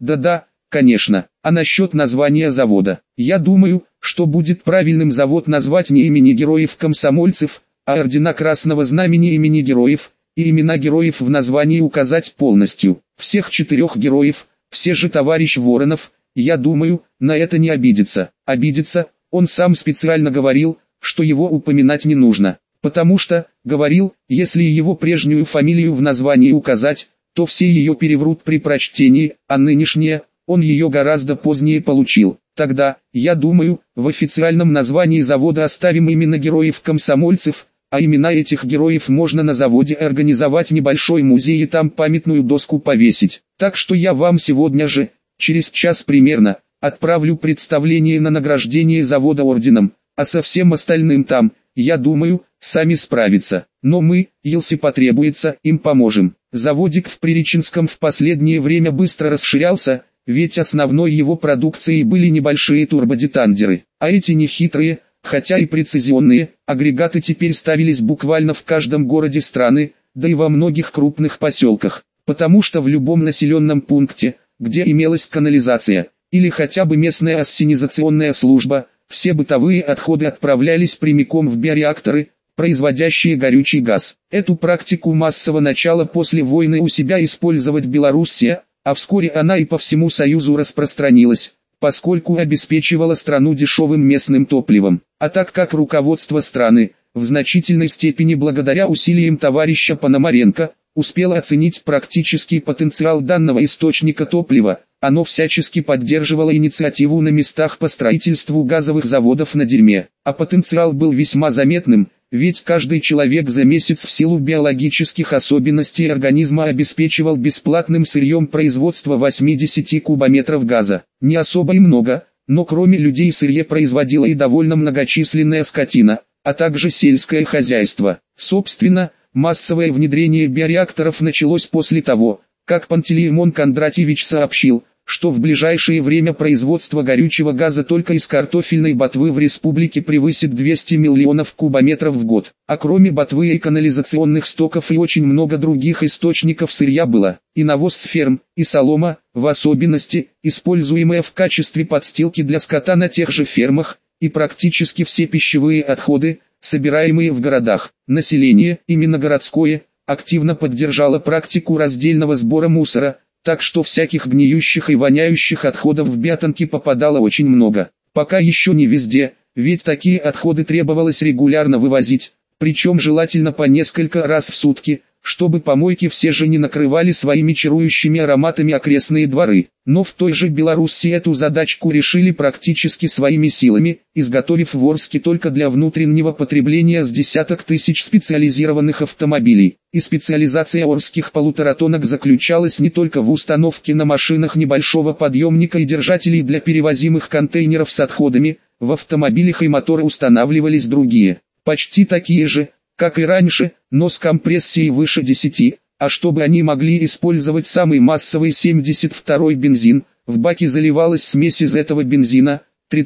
Да-да, конечно. А насчет названия завода, я думаю, что будет правильным завод назвать не имени героев-комсомольцев, а ордена Красного Знамени имени героев, и имена героев в названии указать полностью. Всех 4 героев, все же товарищ Воронов, я думаю, на это не обидится. Обидится, он сам специально говорил, что его упоминать не нужно. Потому что, говорил, если его прежнюю фамилию в названии указать, то все ее переврут при прочтении, а нынешняя, он ее гораздо позднее получил. Тогда, я думаю, в официальном названии завода оставим именно героев-комсомольцев, а имена этих героев можно на заводе организовать небольшой музей и там памятную доску повесить. Так что я вам сегодня же, через час примерно, отправлю представление на награждение завода орденом, а со всем остальным там, я думаю, сами справятся. Но мы, если потребуется, им поможем. Заводик в Приреченском в последнее время быстро расширялся, ведь основной его продукцией были небольшие турбодетандеры, а эти нехитрые, хотя и прецизионные, агрегаты теперь ставились буквально в каждом городе страны, да и во многих крупных поселках, потому что в любом населенном пункте, где имелась канализация, или хотя бы местная ассенизационная служба, все бытовые отходы отправлялись прямиком в биореакторы, производящие горючий газ. Эту практику массово начала после войны у себя использовать Белоруссия, а вскоре она и по всему Союзу распространилась, поскольку обеспечивала страну дешевым местным топливом. А так как руководство страны, в значительной степени благодаря усилиям товарища Пономаренко, успело оценить практический потенциал данного источника топлива, оно всячески поддерживало инициативу на местах по строительству газовых заводов на дерьме. А потенциал был весьма заметным, ведь каждый человек за месяц в силу биологических особенностей организма обеспечивал бесплатным сырьем производство 80 кубометров газа. Не особо и много, но кроме людей сырье производила и довольно многочисленная скотина, а также сельское хозяйство. Собственно, массовое внедрение биореакторов началось после того, как Пантелеимон Кондратьевич сообщил, что в ближайшее время производство горючего газа только из картофельной ботвы в республике превысит 200 миллионов кубометров в год. А кроме ботвы и канализационных стоков и очень много других источников сырья было, и навоз с ферм, и солома, в особенности, используемая в качестве подстилки для скота на тех же фермах, и практически все пищевые отходы, собираемые в городах. Население, именно городское, активно поддержало практику раздельного сбора мусора, так что всяких гниющих и воняющих отходов в бятонки попадало очень много. Пока еще не везде, ведь такие отходы требовалось регулярно вывозить, причем желательно по несколько раз в сутки, чтобы помойки все же не накрывали своими чарующими ароматами окрестные дворы. Но в той же Белоруссии эту задачку решили практически своими силами, изготовив в Орске только для внутреннего потребления с десяток тысяч специализированных автомобилей. И специализация орских полуторатонок заключалась не только в установке на машинах небольшого подъемника и держателей для перевозимых контейнеров с отходами, в автомобилях и моторы устанавливались другие, почти такие же, как и раньше, но с компрессией выше 10, а чтобы они могли использовать самый массовый 72-й бензин, в баке заливалась смесь из этого бензина,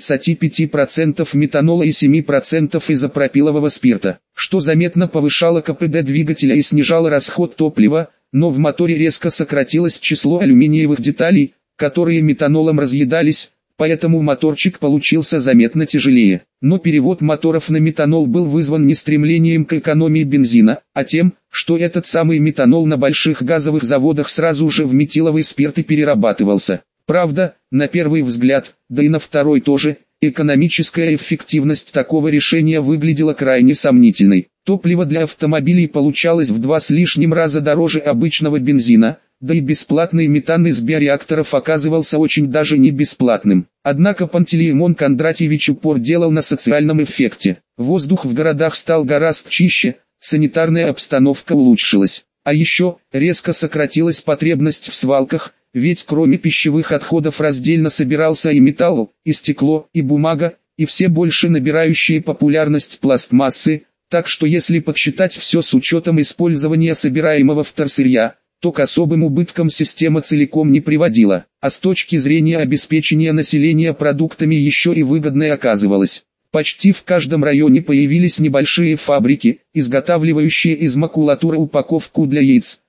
35% метанола и 7% изопропилового спирта, что заметно повышало КПД двигателя и снижало расход топлива, но в моторе резко сократилось число алюминиевых деталей, которые метанолом разъедались, поэтому моторчик получился заметно тяжелее. Но перевод моторов на метанол был вызван не стремлением к экономии бензина, а тем, что этот самый метанол на больших газовых заводах сразу же в метиловый спирт и перерабатывался. Правда, на первый взгляд, да и на второй тоже, экономическая эффективность такого решения выглядела крайне сомнительной. Топливо для автомобилей получалось в 2 с лишним раза дороже обычного бензина, да и бесплатный метан из биореакторов оказывался очень даже не бесплатным. Однако Пантелеимон Кондратьевич упор делал на социальном эффекте. Воздух в городах стал гораздо чище, санитарная обстановка улучшилась. А еще, резко сократилась потребность в свалках, ведь кроме пищевых отходов раздельно собирался и металл, и стекло, и бумага, и все больше набирающие популярность пластмассы, так что если подсчитать все с учетом использования собираемого вторсырья, то к особым убыткам система целиком не приводила, а с точки зрения обеспечения населения продуктами еще и выгодной оказывалась. Почти в каждом районе появились небольшие фабрики, изготавливающие из макулатуры упаковку для яиц,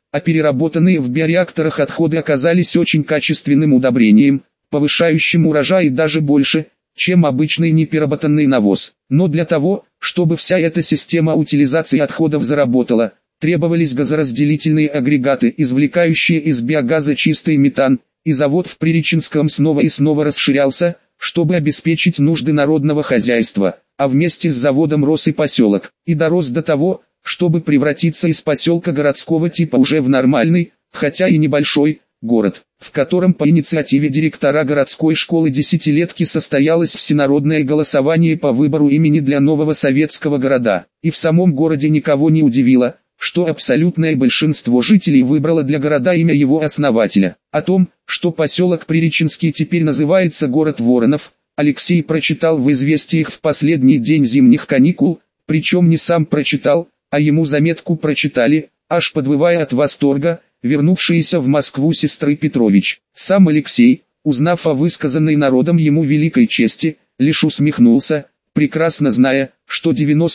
а переработанные в биореакторах отходы оказались очень качественным удобрением, повышающим урожай и даже больше, чем обычный непереработанный навоз. Но для того, чтобы вся эта система утилизации отходов заработала, требовались газоразделительные агрегаты, извлекающие из биогаза чистый метан, и завод в Приреченском снова и снова расширялся, чтобы обеспечить нужды народного хозяйства, а вместе с заводом рос и поселок, и дорос до того, чтобы превратиться из поселка городского типа уже в нормальный, хотя и небольшой, город, в котором по инициативе директора городской школы десятилетки состоялось всенародное голосование по выбору имени для нового советского города. И в самом городе никого не удивило, что абсолютное большинство жителей выбрало для города имя его основателя. О том, что поселок Приреченский теперь называется город Воронов, Алексей прочитал в известиях в последний день зимних каникул, причем не сам прочитал, а ему заметку прочитали, аж подвывая от восторга, вернувшиеся в Москву сестры Петрович. Сам Алексей, узнав о высказанной народом ему великой чести, лишь усмехнулся, прекрасно зная, что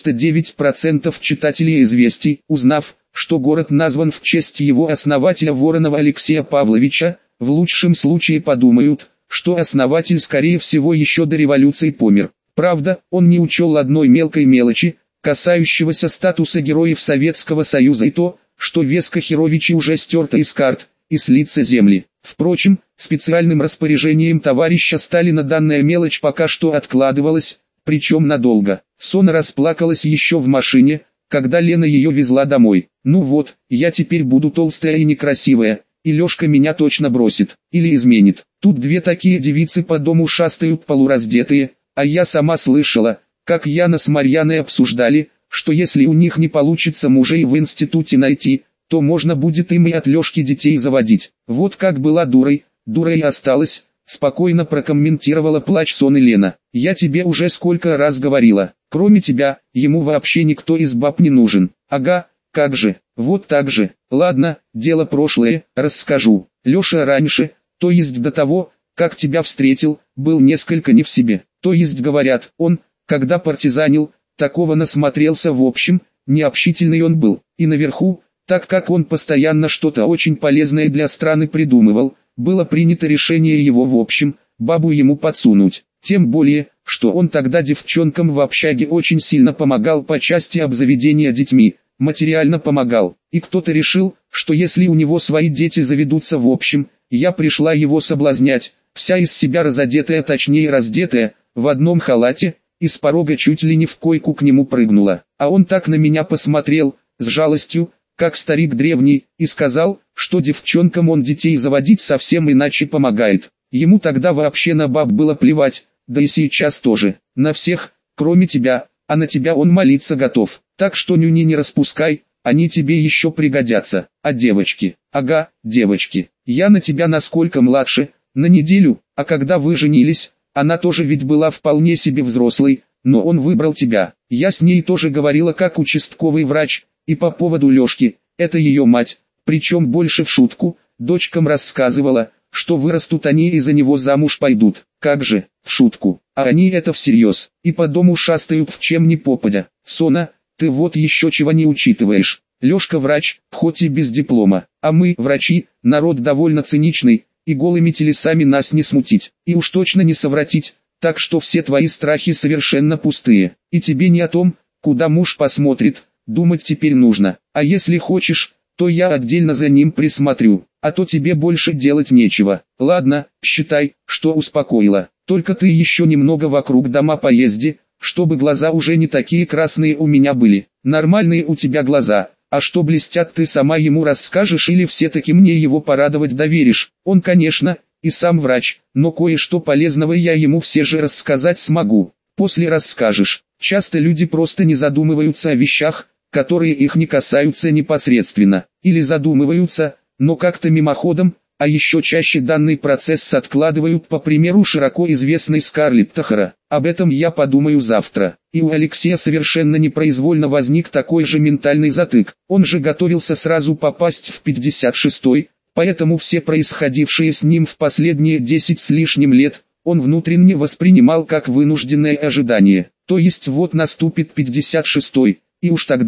99% читателей известий, узнав, что город назван в честь его основателя Воронова Алексея Павловича, в лучшем случае подумают, что основатель скорее всего еще до революции помер. Правда, он не учел одной мелкой мелочи, касающегося статуса героев Советского Союза, и то, что вес Кахировичей уже стерто из карт, и с лица земли. Впрочем, специальным распоряжением товарища Сталина данная мелочь пока что откладывалась, причем надолго. Сона расплакалась еще в машине, когда Лена ее везла домой. «Ну вот, я теперь буду толстая и некрасивая, и Лешка меня точно бросит, или изменит». Тут две такие девицы по дому шастают полураздетые, а я сама слышала, как Яна с Марьяной обсуждали, что если у них не получится мужей в институте найти, то можно будет им и от Лешки детей заводить. Вот как была дурой, дурой и осталась, спокойно прокомментировала плач Соны Лена. Я тебе уже сколько раз говорила, кроме тебя, ему вообще никто из баб не нужен. Ага, как же, вот так же. Ладно, дело прошлое, расскажу. Леша раньше, то есть до того, как тебя встретил, был несколько не в себе. То есть говорят, он, когда партизанил, такого насмотрелся. В общем, необщительный он был. И наверху, так как он постоянно что-то очень полезное для страны придумывал, было принято решение его в общем, бабу ему подсунуть. Тем более, что он тогда девчонкам в общаге очень сильно помогал по части обзаведения детьми, материально помогал. И кто-то решил, что если у него свои дети заведутся в общем, я пришла его соблазнять, вся из себя разодетая, точнее раздетая, в одном халате, и с порога чуть ли не в койку к нему прыгнула. А он так на меня посмотрел, с жалостью, как старик древний, и сказал, что девчонкам он детей заводить совсем иначе помогает. Ему тогда вообще на баб было плевать, да и сейчас тоже, на всех, кроме тебя, а на тебя он молиться готов. Так что нюни не распускай, они тебе еще пригодятся. А девочки? Ага, девочки. Я на тебя насколько младше, на неделю, а когда вы женились, она тоже ведь была вполне себе взрослой, но он выбрал тебя. Я с ней тоже говорила как участковый врач, и по поводу Лешки, это ее мать, причем больше в шутку, дочкам рассказывала, что вырастут они и за него замуж пойдут. Как же, в шутку, а они это всерьез, и по дому шастают в чем ни попадя. Сона, ты вот еще чего не учитываешь. Лешка врач, хоть и без диплома, а мы, врачи, народ довольно циничный, и голыми телесами нас не смутить, и уж точно не совратить, так что все твои страхи совершенно пустые, и тебе не о том, куда муж посмотрит, думать теперь нужно, а если хочешь, то я отдельно за ним присмотрю, а то тебе больше делать нечего. Ладно, считай, что успокоила, только ты еще немного вокруг дома поезди, чтобы глаза уже не такие красные у меня были. Нормальные у тебя глаза, а что блестят, ты сама ему расскажешь или все-таки мне его порадовать доверишь? Он, конечно, и сам врач, но кое-что полезного я ему все же рассказать смогу. После расскажешь. Часто люди просто не задумываются о вещах, которые их не касаются непосредственно, или задумываются, но как-то мимоходом, а еще чаще данный процесс откладывают, по примеру широко известной Скарлетт Тахара. Об этом я подумаю завтра. И у Алексея совершенно непроизвольно возник такой же ментальный затык. Он же готовился сразу попасть в 56-й, поэтому все происходившее с ним в последние 10 с лишним лет, он внутренне воспринимал как вынужденное ожидание. То есть вот наступит 56-й, и уж тогда,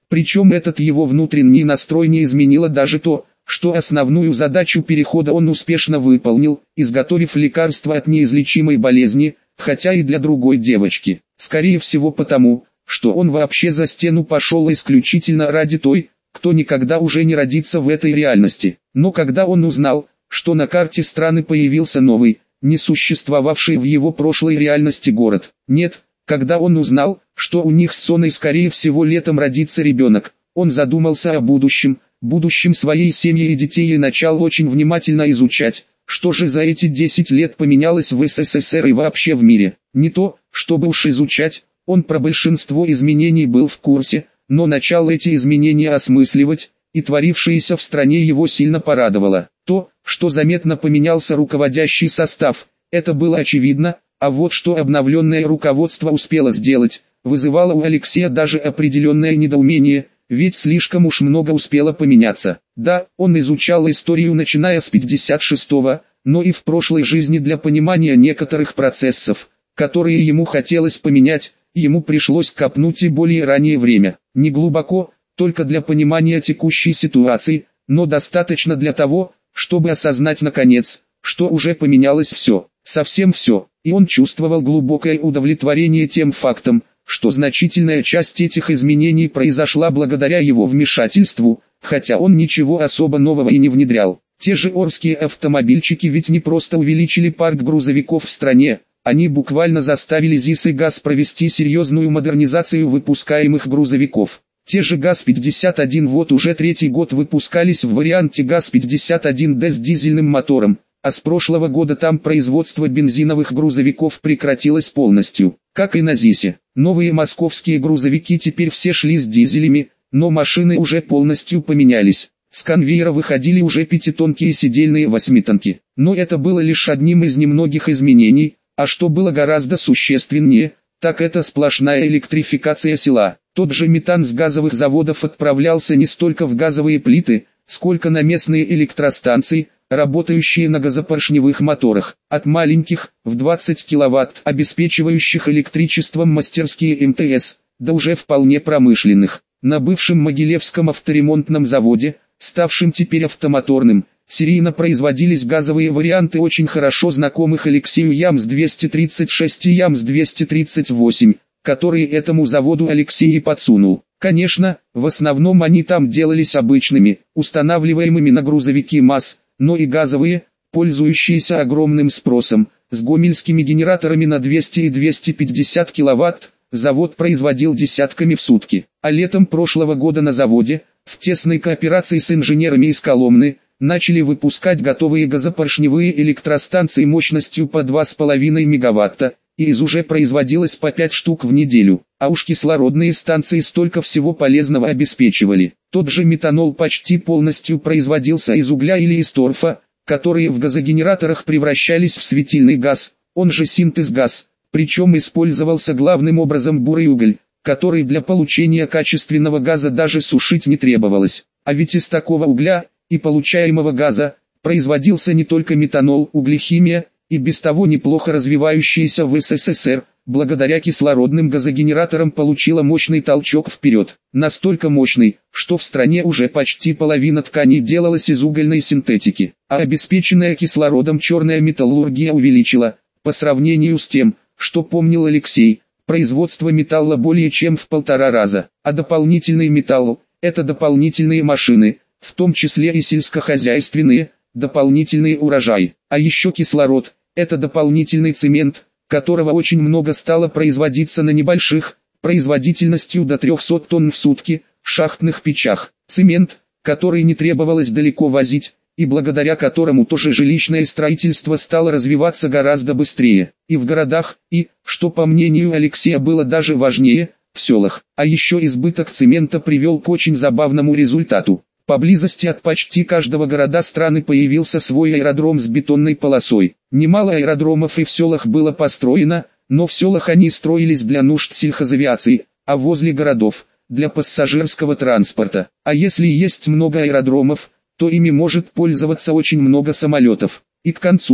Причем этот его внутренний настрой не изменило даже то, что основную задачу перехода он успешно выполнил, изготовив лекарство от неизлечимой болезни, хотя и для другой девочки. Скорее всего потому, что он вообще за стену пошел исключительно ради той, кто никогда уже не родится в этой реальности. Но когда он узнал, что на карте страны появился новый, не существовавший в его прошлой реальности город. Нет, когда он узнал, что у них с Соной скорее всего летом родится ребенок, он задумался о будущем своей семьи и детей и начал очень внимательно изучать, что же за эти 10 лет поменялось в СССР и вообще в мире. Не то, чтобы уж изучать, он про большинство изменений был в курсе, но начал эти изменения осмысливать, и творившееся в стране его сильно порадовало. То, что заметно поменялся руководящий состав, это было очевидно, а вот что обновленное руководство успело сделать, вызывало у Алексея даже определенное недоумение, ведь слишком уж много успело поменяться. Да, он изучал историю начиная с 56-го, но и в прошлой жизни для понимания некоторых процессов, которые ему хотелось поменять, ему пришлось копнуть и более раннее время. Не глубоко, только для понимания текущей ситуации, но достаточно для того, чтобы осознать наконец, что уже поменялось все, совсем все, и он чувствовал глубокое удовлетворение тем фактом, что значительная часть этих изменений произошла благодаря его вмешательству, хотя он ничего особо нового и не внедрял. Те же Орские автомобильчики ведь не просто увеличили парк грузовиков в стране, они буквально заставили ЗИС и ГАЗ провести серьезную модернизацию выпускаемых грузовиков. Те же ГАЗ-51 вот уже третий год выпускались в варианте ГАЗ-51Д с дизельным мотором, а с прошлого года там производство бензиновых грузовиков прекратилось полностью, как и на ЗИСе. Новые московские грузовики теперь все шли с дизелями, но машины уже полностью поменялись. С конвейера выходили уже пятитонкие сидельные восьмитонки. Но это было лишь одним из немногих изменений, а что было гораздо существеннее, так это сплошная электрификация села. Тот же метан с газовых заводов отправлялся не столько в газовые плиты, сколько на местные электростанции, работающие на газопоршневых моторах, от маленьких, в 20 киловатт, обеспечивающих электричеством мастерские МТС, до уже вполне промышленных. На бывшем Могилевском авторемонтном заводе, ставшем теперь автомоторным, серийно производились газовые варианты очень хорошо знакомых Алексею ЯМС-236 и ЯМС-238, которые этому заводу Алексей и подсунул. Конечно, в основном они там делались обычными, устанавливаемыми на грузовики МАЗ, но и газовые, пользующиеся огромным спросом, с гомельскими генераторами на 200 и 250 киловатт, завод производил десятками в сутки. А летом прошлого года на заводе, в тесной кооперации с инженерами из Коломны, начали выпускать готовые газопоршневые электростанции мощностью по 2,5 мегаватта, и из уже производилось по 5 штук в неделю, а уж кислородные станции столько всего полезного обеспечивали. Тот же метанол почти полностью производился из угля или из торфа, которые в газогенераторах превращались в светильный газ, он же синтез-газ, причем использовался главным образом бурый уголь, который для получения качественного газа даже сушить не требовалось. А ведь из такого угля и получаемого газа производился не только метанол, углехимия, и без того неплохо развивающаяся в СССР, благодаря кислородным газогенераторам получила мощный толчок вперед. Настолько мощный, что в стране уже почти половина тканей делалась из угольной синтетики, а обеспеченная кислородом черная металлургия увеличила, по сравнению с тем, что помнил Алексей, производство металла более чем в 1,5 раза. А дополнительный металл – это дополнительные машины, в том числе и сельскохозяйственные, дополнительный урожай. А еще кислород – это дополнительный цемент, которого очень много стало производиться на небольших, производительностью до 300 тонн в сутки, шахтных печах. Цемент, который не требовалось далеко возить, и благодаря которому тоже жилищное строительство стало развиваться гораздо быстрее. И в городах, и, что по мнению Алексея было даже важнее, в селах. А еще избыток цемента привел к очень забавному результату. Поблизости от почти каждого города страны появился свой аэродром с бетонной полосой. Немало аэродромов и в селах было построено, но в селах они строились для нужд сельхозавиации, а возле городов – для пассажирского транспорта. А если есть много аэродромов, то ими может пользоваться очень много самолетов. И к концу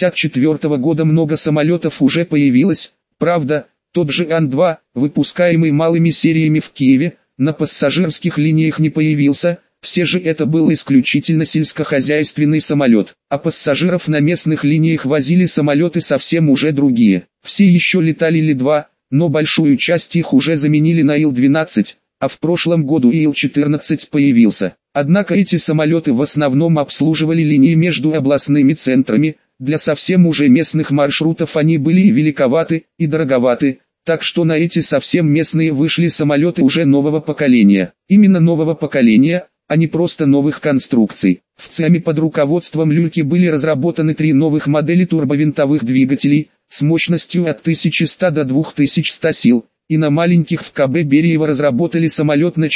1954 года много самолетов уже появилось, правда, тот же Ан-2, выпускаемый малыми сериями в Киеве, на пассажирских линиях не появился, все же это был исключительно сельскохозяйственный самолет, а пассажиров на местных линиях возили самолеты совсем уже другие. Все еще летали Ли-2, но большую часть их уже заменили на Ил-12, а в прошлом году Ил-14 появился. Однако эти самолеты в основном обслуживали линии между областными центрами, для совсем уже местных маршрутов они были и великоваты, и дороговаты, так что на эти совсем местные вышли самолеты уже нового поколения. Именно нового поколения, а не просто новых конструкций. В ЦИАМе под руководством Люльки были разработаны 3 новых модели турбовинтовых двигателей, с мощностью от 1100 до 2100 сил, и на маленьких в КБ Бериева разработали самолет на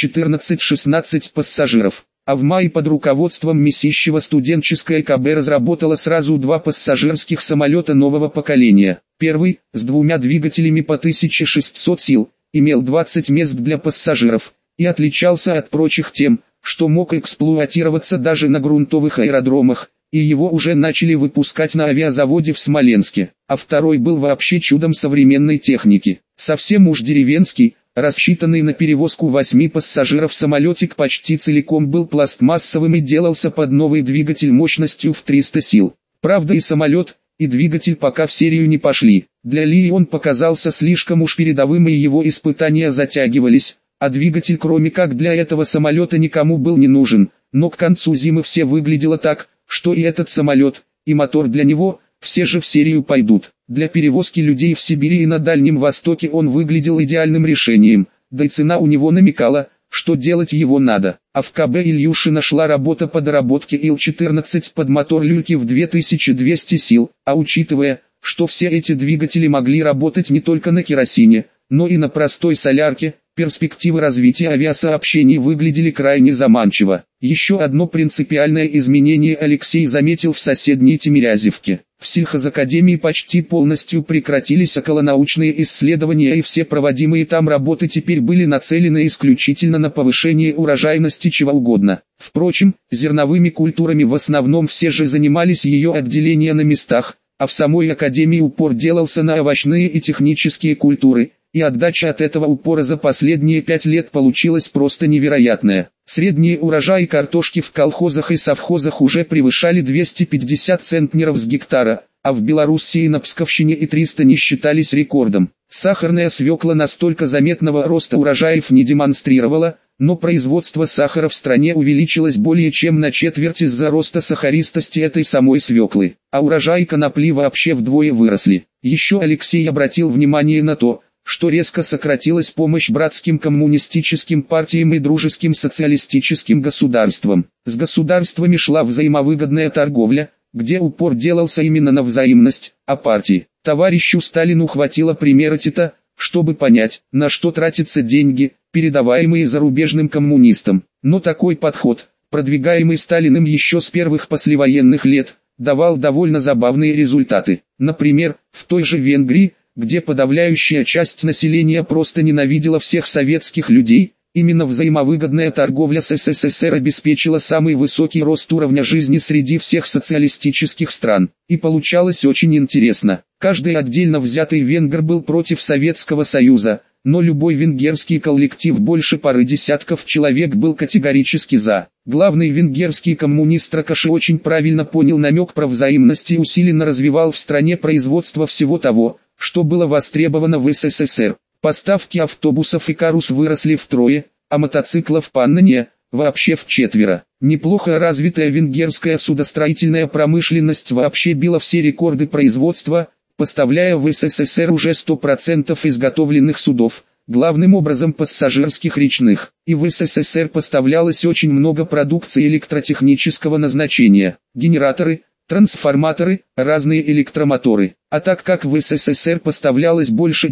14-16 пассажиров. А в мае под руководством Месищева студенческая КБ разработала сразу 2 пассажирских самолета нового поколения. Первый, с 2 двигателями по 1600 сил, имел 20 мест для пассажиров, и отличался от прочих тем, что мог эксплуатироваться даже на грунтовых аэродромах, и его уже начали выпускать на авиазаводе в Смоленске. А второй был вообще чудом современной техники. Совсем уж деревенский, рассчитанный на перевозку 8 пассажиров самолетик почти целиком был пластмассовым и делался под новый двигатель мощностью в 300 сил. Правда, и самолет, и двигатель пока в серию не пошли. Для Ли он показался слишком уж передовым, и его испытания затягивались, а двигатель кроме как для этого самолета никому был не нужен. Но к концу зимы все выглядело так, что и этот самолет, и мотор для него, все же в серию пойдут. Для перевозки людей в Сибири и на Дальнем Востоке он выглядел идеальным решением, да и цена у него намекала, что делать его надо. А в КБ Ильюшина шла работа по доработке Ил-14 под мотор Люльки в 2200 сил, а учитывая, что все эти двигатели могли работать не только на керосине, но и на простой солярке, перспективы развития авиасообщений выглядели крайне заманчиво. Еще одно принципиальное изменение Алексей заметил в соседней Тимирязевке. В сельхозакадемии почти полностью прекратились околонаучные исследования, и все проводимые там работы теперь были нацелены исключительно на повышение урожайности чего угодно. Впрочем, зерновыми культурами в основном все же занимались ее отделения на местах, а в самой академии упор делался на овощные и технические культуры, и отдача от этого упора за последние 5 лет получилась просто невероятная. Средние урожаи картошки в колхозах и совхозах уже превышали 250 центнеров с гектара, а в Белоруссии на Псковщине и 300 не считались рекордом. Сахарная свекла настолько заметного роста урожаев не демонстрировала, но производство сахара в стране увеличилось более чем на четверть из-за роста сахаристости этой самой свеклы, а урожаи конопли вообще вдвое выросли. Еще Алексей обратил внимание на то, что резко сократилась помощь братским коммунистическим партиям и дружеским социалистическим государствам. С государствами шла взаимовыгодная торговля, где упор делался именно на взаимность, а партии. Товарищу Сталину хватило примера Тита, чтобы понять, на что тратятся деньги, передаваемые зарубежным коммунистам. Но такой подход, продвигаемый Сталиным еще с первых послевоенных лет, давал довольно забавные результаты. Например, в той же Венгрии, где подавляющая часть населения просто ненавидела всех советских людей, именно взаимовыгодная торговля с СССР обеспечила самый высокий рост уровня жизни среди всех социалистических стран. И получалось очень интересно. Каждый отдельно взятый венгр был против Советского Союза, но любой венгерский коллектив больше пары десятков человек был категорически за. Главный венгерский коммунист Ракоши очень правильно понял намек про взаимность и усиленно развивал в стране производство всего того, что было востребовано в СССР. Поставки автобусов и карус выросли втрое, а мотоциклов Паннония вообще вчетверо. Неплохо развитая венгерская судостроительная промышленность вообще била все рекорды производства, поставляя в СССР уже 100% изготовленных судов, главным образом пассажирских речных. И в СССР поставлялось очень много продукции электротехнического назначения: генераторы, трансформаторы, разные электромоторы. А так как в СССР поставлялось больше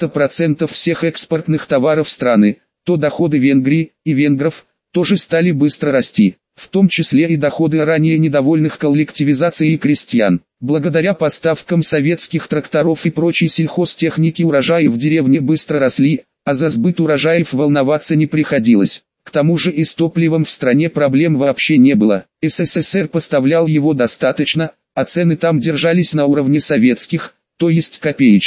90% всех экспортных товаров страны, то доходы Венгрии и венгров тоже стали быстро расти, в том числе и доходы ранее недовольных коллективизацией крестьян. Благодаря поставкам советских тракторов и прочей сельхозтехники урожаи в деревне быстро росли, а за сбыт урожаев волноваться не приходилось. К тому же и с топливом в стране проблем вообще не было. СССР поставлял его достаточно, а цены там держались на уровне советских, то есть копеечных.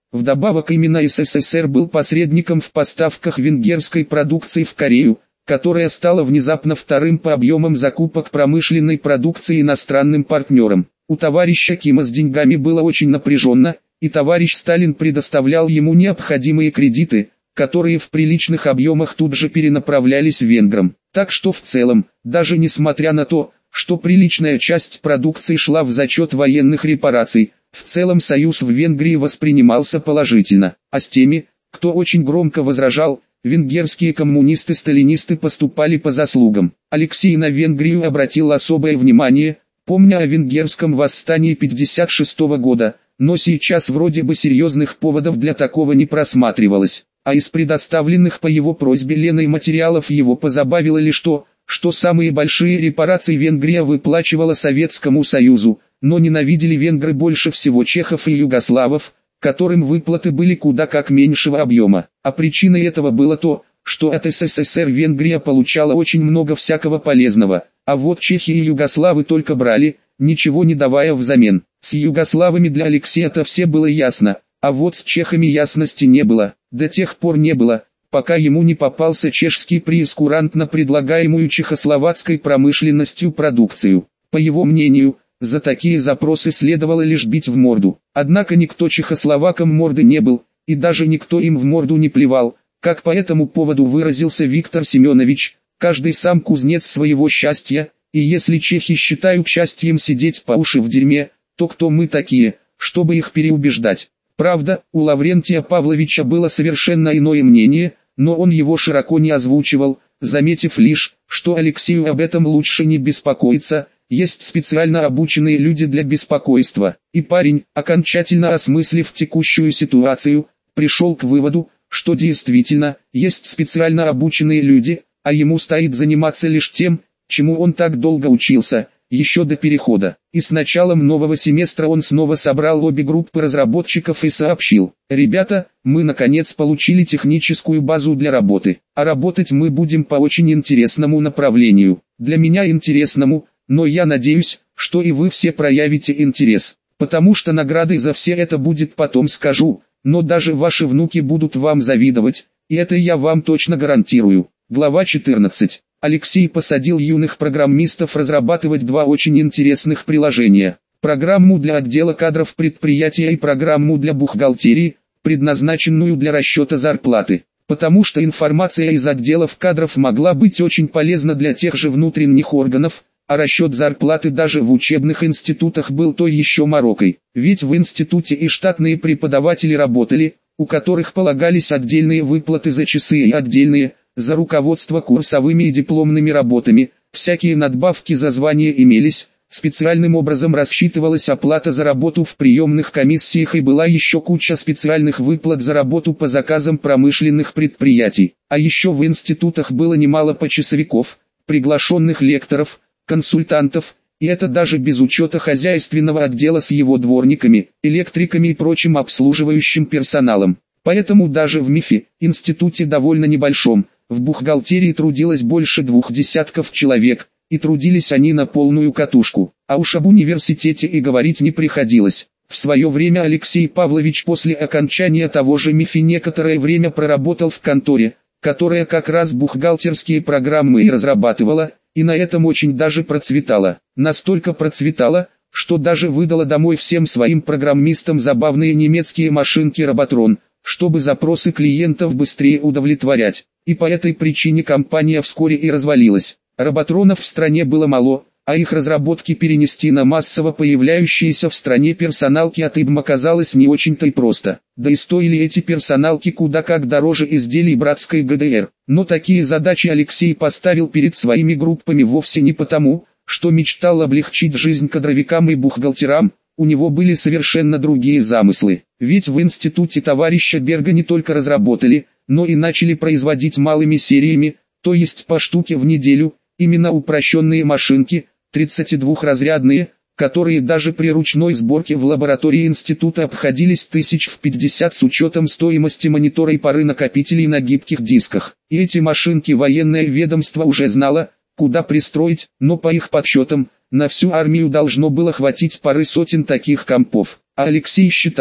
Вдобавок именно СССР был посредником в поставках венгерской продукции в Корею, которая стала внезапно вторым по объемам закупок промышленной продукции иностранным партнером. У товарища Кима с деньгами было очень напряженно, и товарищ Сталин предоставлял ему необходимые кредиты, которые в приличных объемах тут же перенаправлялись венграм. Так что в целом, даже несмотря на то, что приличная часть продукции шла в зачет военных репараций, в целом союз в Венгрии воспринимался положительно. А с теми, кто очень громко возражал, венгерские коммунисты-сталинисты поступали по заслугам. Алексей на Венгрию обратил особое внимание, помня о венгерском восстании 1956 года, но сейчас вроде бы серьезных поводов для такого не просматривалось. А из предоставленных по его просьбе Леной материалов его позабавило лишь то, что самые большие репарации Венгрия выплачивала Советскому Союзу, но ненавидели венгры больше всего чехов и югославов, которым выплаты были куда как меньшего объема. А причиной этого было то, что от СССР Венгрия получала очень много всякого полезного, а вот чехи и югославы только брали, ничего не давая взамен. С югославами для Алексея это все было ясно, а вот с чехами ясности не было, до тех пор не было, пока ему не попался чешский прейскурант на предлагаемую чехословацкой промышленностью продукцию. По его мнению, за такие запросы следовало лишь бить в морду. Однако никто чехословакам морды не был, и даже никто им в морду не плевал, как по этому поводу выразился Виктор Семенович: каждый сам кузнец своего счастья, и если чехи считают счастьем сидеть по уши в дерьме, то кто мы такие, чтобы их переубеждать? Правда, у Лаврентия Павловича было совершенно иное мнение, но он его широко не озвучивал, заметив лишь, что Алексею об этом лучше не беспокоиться, есть специально обученные люди для беспокойства. И парень, окончательно осмыслив текущую ситуацию, пришел к выводу, что действительно, есть специально обученные люди, а ему стоит заниматься лишь тем, чему он так долго учился, еще до перехода. И с началом нового семестра он снова собрал обе группы разработчиков и сообщил: «Ребята, мы наконец получили техническую базу для работы, а работать мы будем по очень интересному направлению. Для меня интересному, но я надеюсь, что и вы все проявите интерес, потому что наградой за все это будет потом скажу, но даже ваши внуки будут вам завидовать, и это я вам точно гарантирую». Глава 14. Алексей посадил юных программистов разрабатывать два очень интересных приложения. Программу для отдела кадров предприятия и программу для бухгалтерии, предназначенную для расчета зарплаты. Потому что информация из отделов кадров могла быть очень полезна для тех же внутренних органов, а расчет зарплаты даже в учебных институтах был той еще морокой. Ведь в институте и штатные преподаватели работали, у которых полагались отдельные выплаты за часы и отдельные, за руководство курсовыми и дипломными работами, всякие надбавки за звания имелись, специальным образом рассчитывалась оплата за работу в приемных комиссиях и была еще куча специальных выплат за работу по заказам промышленных предприятий. А еще в институтах было немало почасовиков, приглашенных лекторов, консультантов, и это даже без учета хозяйственного отдела с его дворниками, электриками и прочим обслуживающим персоналом. Поэтому даже в МИФе, институте довольно небольшом, в бухгалтерии трудилось больше 20 человек, и трудились они на полную катушку, а уж об университете и говорить не приходилось. В свое время Алексей Павлович после окончания того же МИФи некоторое время проработал в конторе, которая как раз бухгалтерские программы и разрабатывала, и на этом очень даже процветала. Настолько процветала, что даже выдала домой всем своим программистам забавные немецкие машинки Роботрон, чтобы запросы клиентов быстрее удовлетворять. И по этой причине компания вскоре и развалилась. Роботронов в стране было мало, а их разработки перенести на массово появляющиеся в стране персоналки от IBM оказалось не очень-то и просто. Да и стоили эти персоналки куда как дороже изделий братской ГДР. Но такие задачи Алексей поставил перед своими группами вовсе не потому, что мечтал облегчить жизнь кадровикам и бухгалтерам. У него были совершенно другие замыслы. Ведь в институте товарища Берга не только разработали, но и начали производить малыми сериями, то есть по штуке в неделю, именно упрощенные машинки, 32-разрядные, которые даже при ручной сборке в лаборатории института обходились 1050 с учетом стоимости монитора и пары накопителей на гибких дисках. И эти машинки военное ведомство уже знало, куда пристроить, но по их подсчетам, на всю армию должно было хватить пары сотен таких компов. А Алексей считал,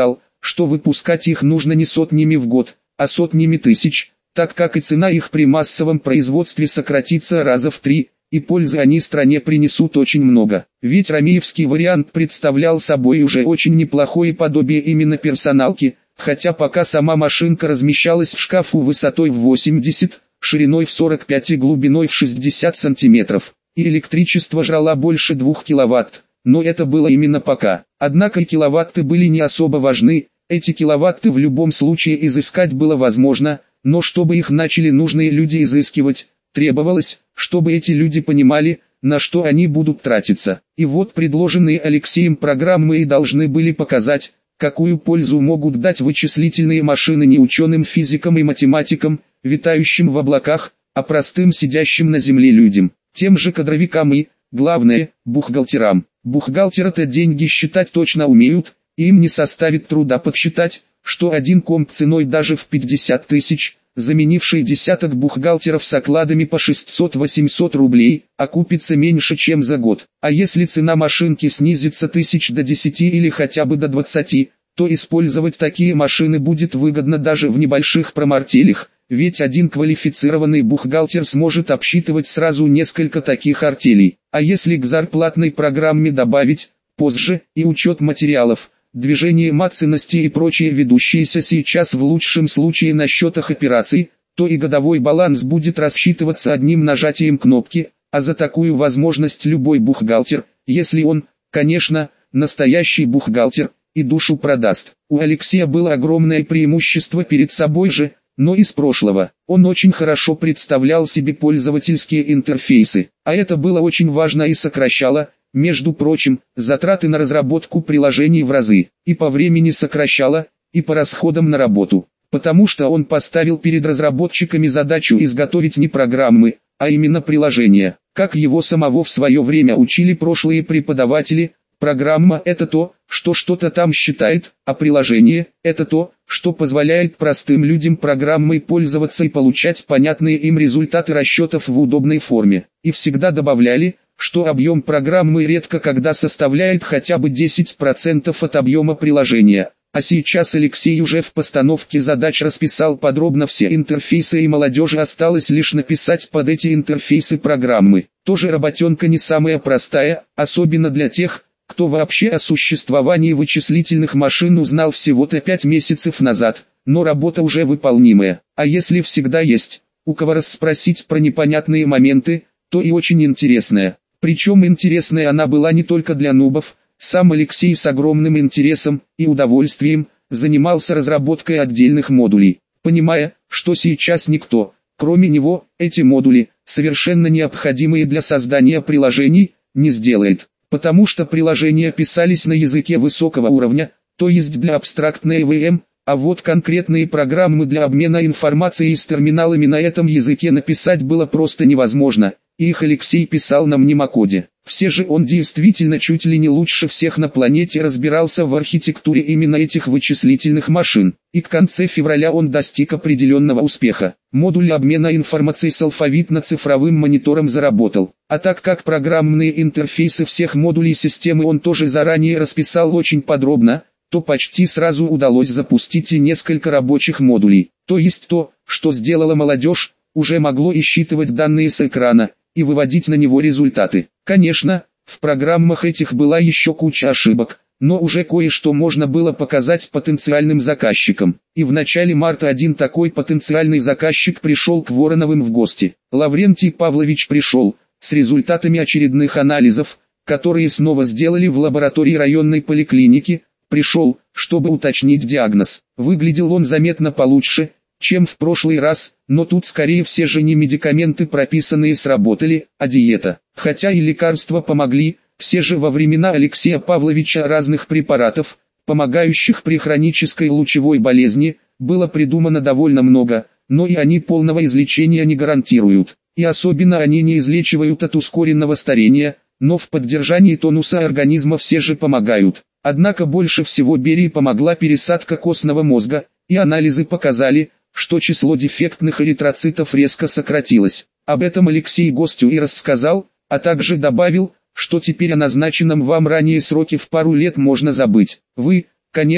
что выпускать их нужно не сотнями в год, а сотнями тысяч, так как и цена их при массовом производстве сократится раза в 3, и пользы они стране принесут очень много. Ведь ромеевский вариант представлял собой уже очень неплохое подобие именно персоналки, хотя пока сама машинка размещалась в шкафу высотой в 80, шириной в 45 и глубиной в 60 сантиметров, и электричество жрала больше 2 киловатт, но это было именно пока. Однако киловатты были не особо важны, эти киловатты в любом случае изыскать было возможно, но чтобы их начали нужные люди изыскивать, требовалось, чтобы эти люди понимали, на что они будут тратиться. И вот предложенные Алексеем программы и должны были показать, какую пользу могут дать вычислительные машины не ученым физикам и математикам, витающим в облаках, а простым сидящим на земле людям, тем же кадровикам и, главное, бухгалтерам. Бухгалтеры-то деньги считать точно умеют, и им не составит труда подсчитать, что один комп ценой даже в 50 тысяч, заменивший десяток бухгалтеров с окладами по 600-800 рублей, окупится меньше чем за год. А если цена машинки снизится тысяч до 10 или хотя бы до 20, то использовать такие машины будет выгодно даже в небольших промартелях, ведь один квалифицированный бухгалтер сможет обсчитывать сразу несколько таких артелей. А если к зарплатной программе добавить, позже, и учет материалов, движение ценностей и прочие ведущиеся сейчас в лучшем случае на счетах операций, то и годовой баланс будет рассчитываться одним нажатием кнопки, а за такую возможность любой бухгалтер, если он, конечно, настоящий бухгалтер, и душу продаст. У Алексея было огромное преимущество перед собой же, но из прошлого. Он очень хорошо представлял себе пользовательские интерфейсы, а это было очень важно и сокращало, между прочим, затраты на разработку приложений в разы, и по времени сокращало, и по расходам на работу, потому что он поставил перед разработчиками задачу изготовить не программы, а именно приложения. Как его самого в свое время учили прошлые преподаватели, программа – это то, что что-то там считает, а приложение – это то, что позволяет простым людям программой пользоваться и получать понятные им результаты расчетов в удобной форме. И всегда добавляли, что объем программы редко когда составляет хотя бы 10% от объема приложения. А сейчас Алексей уже в постановке задач расписал подробно все интерфейсы, и молодежи осталось лишь написать под эти интерфейсы программы. Тоже работенка не самая простая, особенно для тех, кто вообще о существовании вычислительных машин узнал всего-то 5 месяцев назад, но работа уже выполнимая. А если всегда есть у кого расспросить про непонятные моменты, то и очень интересная. Причем интересная она была не только для нубов. Сам Алексей с огромным интересом и удовольствием занимался разработкой отдельных модулей, понимая, что сейчас никто, кроме него, эти модули, совершенно необходимые для создания приложений, не сделает, потому что приложения писались на языке высокого уровня, то есть для абстрактной ЭВМ, а вот конкретные программы для обмена информацией с терминалами на этом языке написать было просто невозможно. Их Алексей писал на мнемокоде. Все же он действительно чуть ли не лучше всех на планете разбирался в архитектуре именно этих вычислительных машин. И к концу февраля он достиг определенного успеха. Модуль обмена информацией с алфавитно-цифровым монитором заработал. А так как программные интерфейсы всех модулей системы он тоже заранее расписал очень подробно, то почти сразу удалось запустить и несколько рабочих модулей. То есть то, что сделала молодежь, уже могло и считывать данные с экрана и выводить на него результаты. Конечно, в программах этих была еще куча ошибок, но уже кое-что можно было показать потенциальным заказчикам. И в начале марта один такой потенциальный заказчик пришел к Вороновым в гости. Лаврентий Павлович пришел с результатами очередных анализов, которые снова сделали в лаборатории районной поликлиники. Пришел, чтобы уточнить диагноз. Выглядел он заметно получше, чем в прошлый раз, но тут скорее все же не медикаменты прописанные сработали, а диета. Хотя и лекарства помогли, все же во времена Алексея Павловича разных препаратов, помогающих при хронической лучевой болезни, было придумано довольно много, но и они полного излечения не гарантируют. И особенно они не излечивают от ускоренного старения, но в поддержании тонуса организма все же помогают. Однако больше всего Берии помогла пересадка костного мозга, и анализы показали, что число дефектных эритроцитов резко сократилось. Об этом Алексей гостю и рассказал, а также добавил, что теперь о назначенном вам ранее сроке в пару лет можно забыть. Вы, конечно,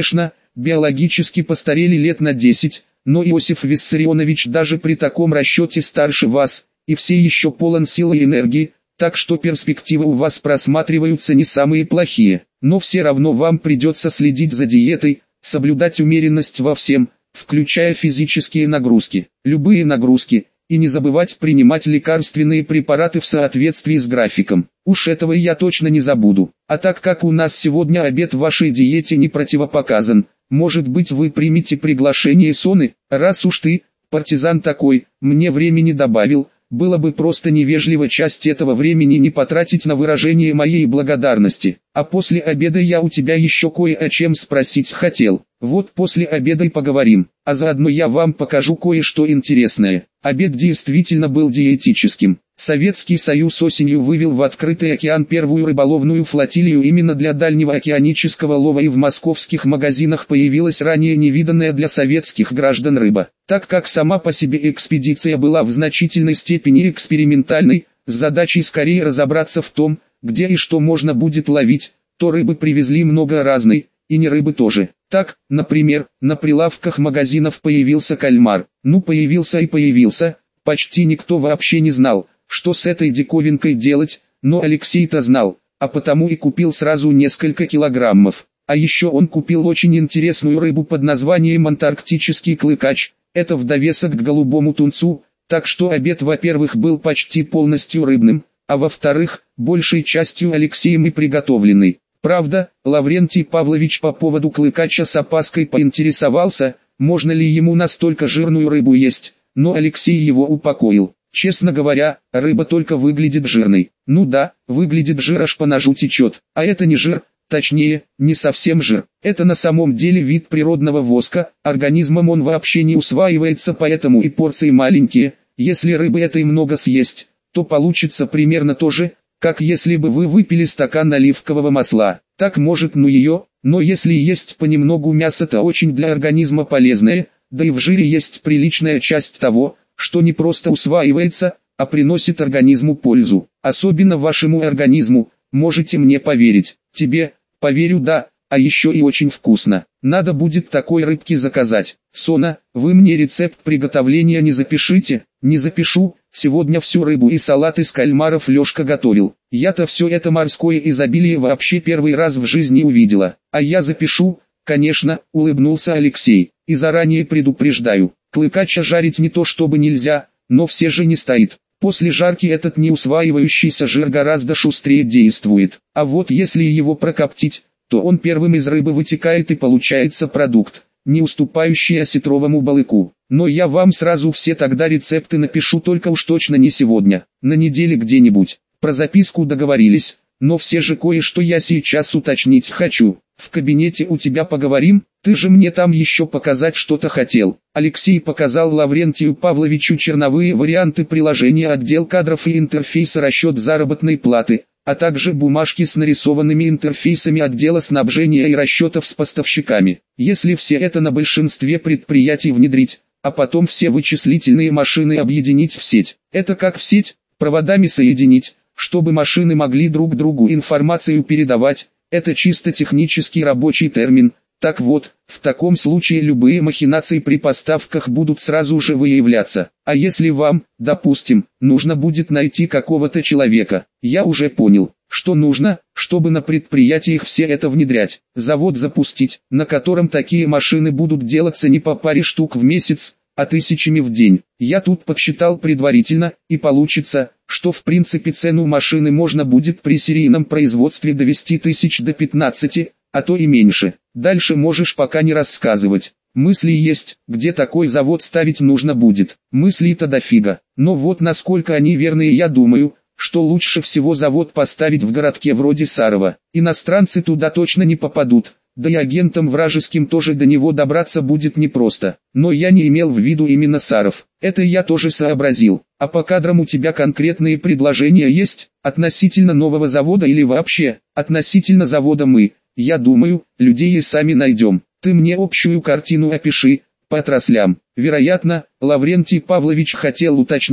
биологически постарели лет на 10, но Иосиф Виссарионович даже при таком расчете старше вас, и все еще полон силы и энергии, так что перспективы у вас просматриваются не самые плохие, но все равно вам придется следить за диетой, соблюдать умеренность во всем, включая физические нагрузки, любые нагрузки, и не забывать принимать лекарственные препараты в соответствии с графиком. Уж этого я точно не забуду. А так как у нас сегодня обед в вашей диете не противопоказан, может быть вы примете приглашение Соны, раз уж ты, партизан такой, мне времени добавил, было бы просто невежливо часть этого времени не потратить на выражение моей благодарности. А после обеда я у тебя еще кое о чем спросить хотел. Вот после обеда и поговорим, а заодно я вам покажу кое-что интересное. Обед действительно был диетическим. Советский Союз осенью вывел в открытый океан первую рыболовную флотилию именно для дальнего океанического лова, и в московских магазинах появилась ранее невиданная для советских граждан рыба. Так как сама по себе экспедиция была в значительной степени экспериментальной, с задачей скорее разобраться в том, где и что можно будет ловить, то рыбы привезли много разной, и не рыбы тоже. Так, например, на прилавках магазинов появился кальмар. Ну появился и появился, почти никто вообще не знал, что с этой диковинкой делать, но Алексей-то знал, а потому и купил сразу несколько килограммов. А еще он купил очень интересную рыбу под названием антарктический клыкач, это в довесок к голубому тунцу, так что обед, во-первых, был почти полностью рыбным, а во-вторых, большей частью Алексеем и приготовленный. Правда, Лаврентий Павлович по поводу клыкача с опаской поинтересовался, можно ли ему настолько жирную рыбу есть, но Алексей его упокоил. Честно говоря, рыба только выглядит жирной. Ну да, выглядит жир, аж по ножу течет, а это не жир, точнее, не совсем жир. Это на самом деле вид природного воска, организмом он вообще не усваивается, поэтому и порции маленькие. Если рыбы этой много съесть, то получится примерно то же, как если бы вы выпили стакан оливкового масла. Так может, ну ее, но если есть понемногу мясо-то очень для организма полезное, да и в жире есть приличная часть того, что не просто усваивается, а приносит организму пользу. Особенно вашему организму, можете мне поверить. Тебе, поверю, да, а еще и очень вкусно. Надо будет такой рыбки заказать. Сона, вы мне рецепт приготовления не запишите? Не запишу, сегодня всю рыбу и салат из кальмаров Лешка готовил. Я-то все это морское изобилие вообще первый раз в жизни увидела. А я запишу, конечно, улыбнулся Алексей. И заранее предупреждаю, клыкача жарить не то чтобы нельзя, но все же не стоит. После жарки этот неусваивающийся жир гораздо шустрее действует. А вот если его прокоптить, то он первым из рыбы вытекает и получается продукт, не уступающий осетровому балыку. Но я вам сразу все тогда рецепты напишу, только уж точно не сегодня, на неделе где-нибудь. Про записку договорились, но все же кое-что я сейчас уточнить хочу. В кабинете у тебя поговорим, ты же мне там еще показать что-то хотел. Алексей показал Лаврентию Павловичу черновые варианты приложения отдел кадров и интерфейса расчет заработной платы, а также бумажки с нарисованными интерфейсами отдела снабжения и расчетов с поставщиками. Если все это на большинстве предприятий внедрить, а потом все вычислительные машины объединить в сеть, это как в сеть, проводами соединить, чтобы машины могли друг другу информацию передавать, это чисто технический рабочий термин. Так вот, в таком случае любые махинации при поставках будут сразу же выявляться. А если вам, допустим, нужно будет найти какого-то человека, я уже понял, что нужно, чтобы на предприятиях все это внедрять. Завод запустить, на котором такие машины будут делаться не по паре штук в месяц, а тысячами в день. Я тут подсчитал предварительно, и получится, что в принципе цену машины можно будет при серийном производстве довести тысяч до 15, а то и меньше. Дальше можешь пока не рассказывать. Мысли есть, где такой завод ставить нужно будет. Мыслей-то дофига. Но вот насколько они верные, я думаю, что лучше всего завод поставить в городке вроде Сарова. Иностранцы туда точно не попадут. Да и агентам вражеским тоже до него добраться будет непросто. Но я не имел в виду именно Саров. Это я тоже сообразил. А по кадрам у тебя конкретные предложения есть? Относительно нового завода или вообще? Относительно завода мы, я думаю, людей и сами найдем. Ты мне общую картину опиши, по отраслям. Вероятно, Лаврентий Павлович хотел уточнить,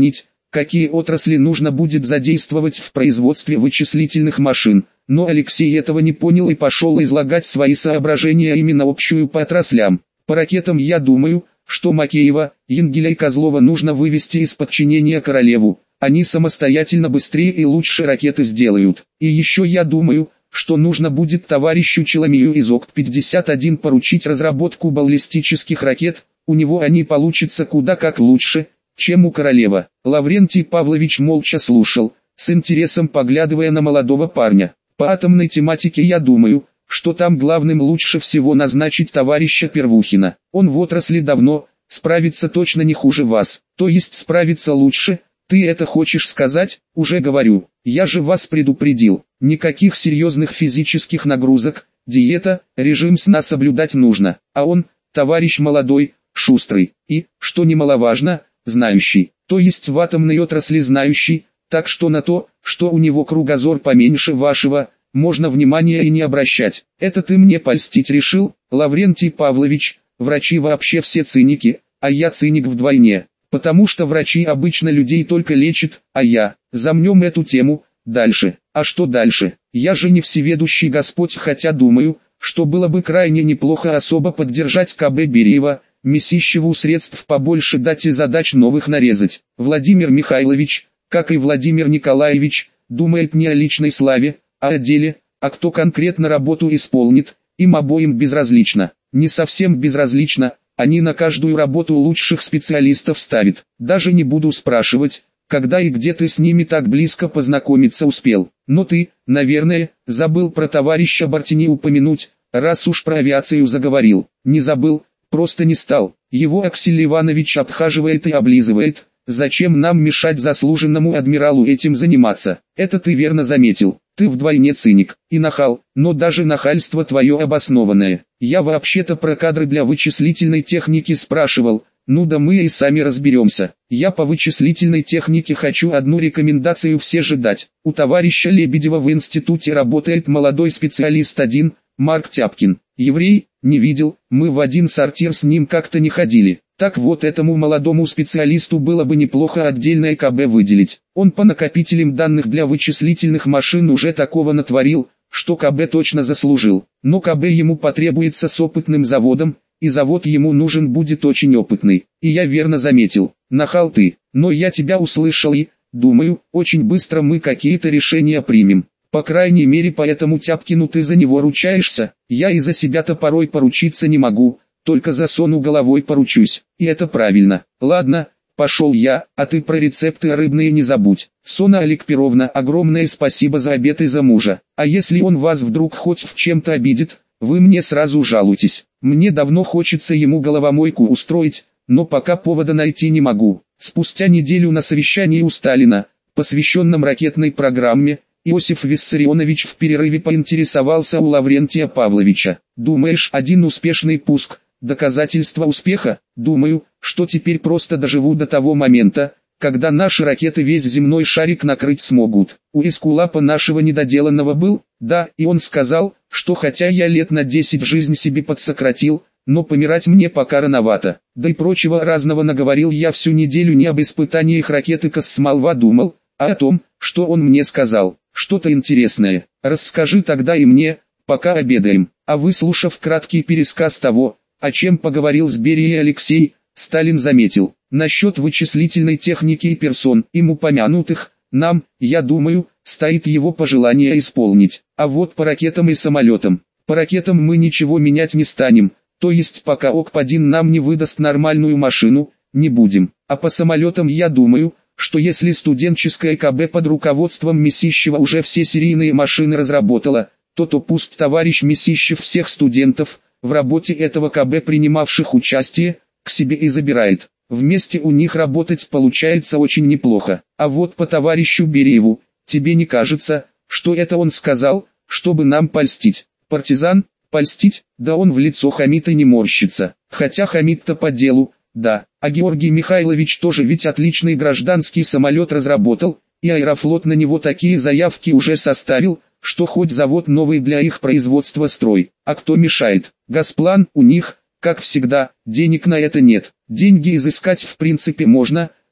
какие отрасли нужно будет задействовать в производстве вычислительных машин. Но Алексей этого не понял и пошел излагать свои соображения именно общую по отраслям. По ракетам я думаю, что Макеева, Енгеля и Козлова нужно вывести из подчинения Королеву. Они самостоятельно быстрее и лучше ракеты сделают. И еще я думаю, что нужно будет товарищу Челомею из ОКТ-51 поручить разработку баллистических ракет, у него они получатся куда как лучше, чем у Королева. Лаврентий Павлович молча слушал, с интересом поглядывая на молодого парня. По атомной тематике я думаю, что там главным лучше всего назначить товарища Первухина. Он в отрасли давно, справится точно не хуже вас, то есть справится лучше. Ты это хочешь сказать? Уже говорю, я же вас предупредил, никаких серьезных физических нагрузок, диета, режим сна соблюдать нужно, а он, товарищ молодой, шустрый, и, что немаловажно, знающий, то есть в атомной отрасли знающий, так что на то, что у него кругозор поменьше вашего, можно внимания и не обращать. Это ты мне польстить решил, Лаврентий Павлович, врачи вообще все циники, а я циник вдвойне. Потому что врачи обычно людей только лечат, а я, замнем эту тему, дальше. А что дальше? Я же не всеведущий Господь, хотя думаю, что было бы крайне неплохо особо поддержать КБ Бериева, Месищеву средств побольше дать и задач новых нарезать. Владимир Михайлович, как и Владимир Николаевич, думает не о личной славе, а о деле, а кто конкретно работу исполнит, им обоим безразлично. Не совсем безразлично. Они на каждую работу лучших специалистов ставят. Даже не буду спрашивать, когда и где ты с ними так близко познакомиться успел. Но ты, наверное, забыл про товарища Бартини упомянуть, раз уж про авиацию заговорил. Не забыл, просто не стал. Его Аксель Иванович обхаживает и облизывает. Зачем нам мешать заслуженному адмиралу этим заниматься? Это ты верно заметил. Ты вдвойне циник и нахал, но даже нахальство твое обоснованное. Я вообще-то про кадры для вычислительной техники спрашивал, ну да мы и сами разберемся. Я по вычислительной технике хочу одну рекомендацию все же дать. У товарища Лебедева в институте работает молодой специалист один, Марк Тяпкин. Еврей, не видел, мы в один сортир с ним как-то не ходили. Так вот этому молодому специалисту было бы неплохо отдельное КБ выделить. Он по накопителям данных для вычислительных машин уже такого натворил, что КБ точно заслужил. Но КБ ему потребуется с опытным заводом, и завод ему нужен будет очень опытный. И я верно заметил, нахал ты, но я тебя услышал и, думаю, очень быстро мы какие-то решения примем. По крайней мере по этому Тяпкину ты за него ручаешься, я и за себя-то порой поручиться не могу. Только за сону головой поручусь, и это правильно. Ладно, пошел я, а ты про рецепты рыбные не забудь. Сона Аликперовна, огромное спасибо за обед и за мужа. А если он вас вдруг хоть в чем-то обидит, вы мне сразу жалуйтесь. Мне давно хочется ему головомойку устроить, но пока повода найти не могу. Спустя неделю на совещании у Сталина, посвященном ракетной программе, Иосиф Виссарионович в перерыве поинтересовался у Лаврентия Павловича. Думаешь, один успешный пуск – доказательство успеха? Думаю, что теперь просто доживу до того момента, когда наши ракеты весь земной шарик накрыть смогут. У Эскулапа нашего недоделанного был, да, и он сказал, что хотя я лет на 10 жизнь себе подсократил, но помирать мне пока рановато. Да и прочего разного наговорил я всю неделю не об испытаниях ракеты Космолва думал, а о том, что он мне сказал. Что-то интересное. Расскажи тогда и мне, пока обедаем. А выслушав краткий пересказ того, о чем поговорил с Берией Алексей, Сталин заметил, насчет вычислительной техники и персон, им упомянутых, нам, я думаю, стоит его пожелание исполнить. А вот по ракетам и самолетам. По ракетам мы ничего менять не станем, то есть пока ОКП-1 нам не выдаст нормальную машину, не будем. А по самолетам я думаю, что если студенческое КБ под руководством Месищева уже все серийные машины разработало, то пусть товарищ Месищев всех студентов, в работе этого КБ принимавших участие, к себе и забирает. Вместе у них работать получается очень неплохо. А вот по товарищу Бериеву, тебе не кажется, что это он сказал, чтобы нам польстить? Партизан, польстить? Да он в лицо хамит и не морщится. Хотя хамит-то по делу, да. А Георгий Михайлович тоже ведь отличный гражданский самолет разработал, и Аэрофлот на него такие заявки уже составил, что хоть завод новый для их производства строй. А кто мешает? Газплан у них, как всегда, денег на это нет. Деньги изыскать в принципе можно,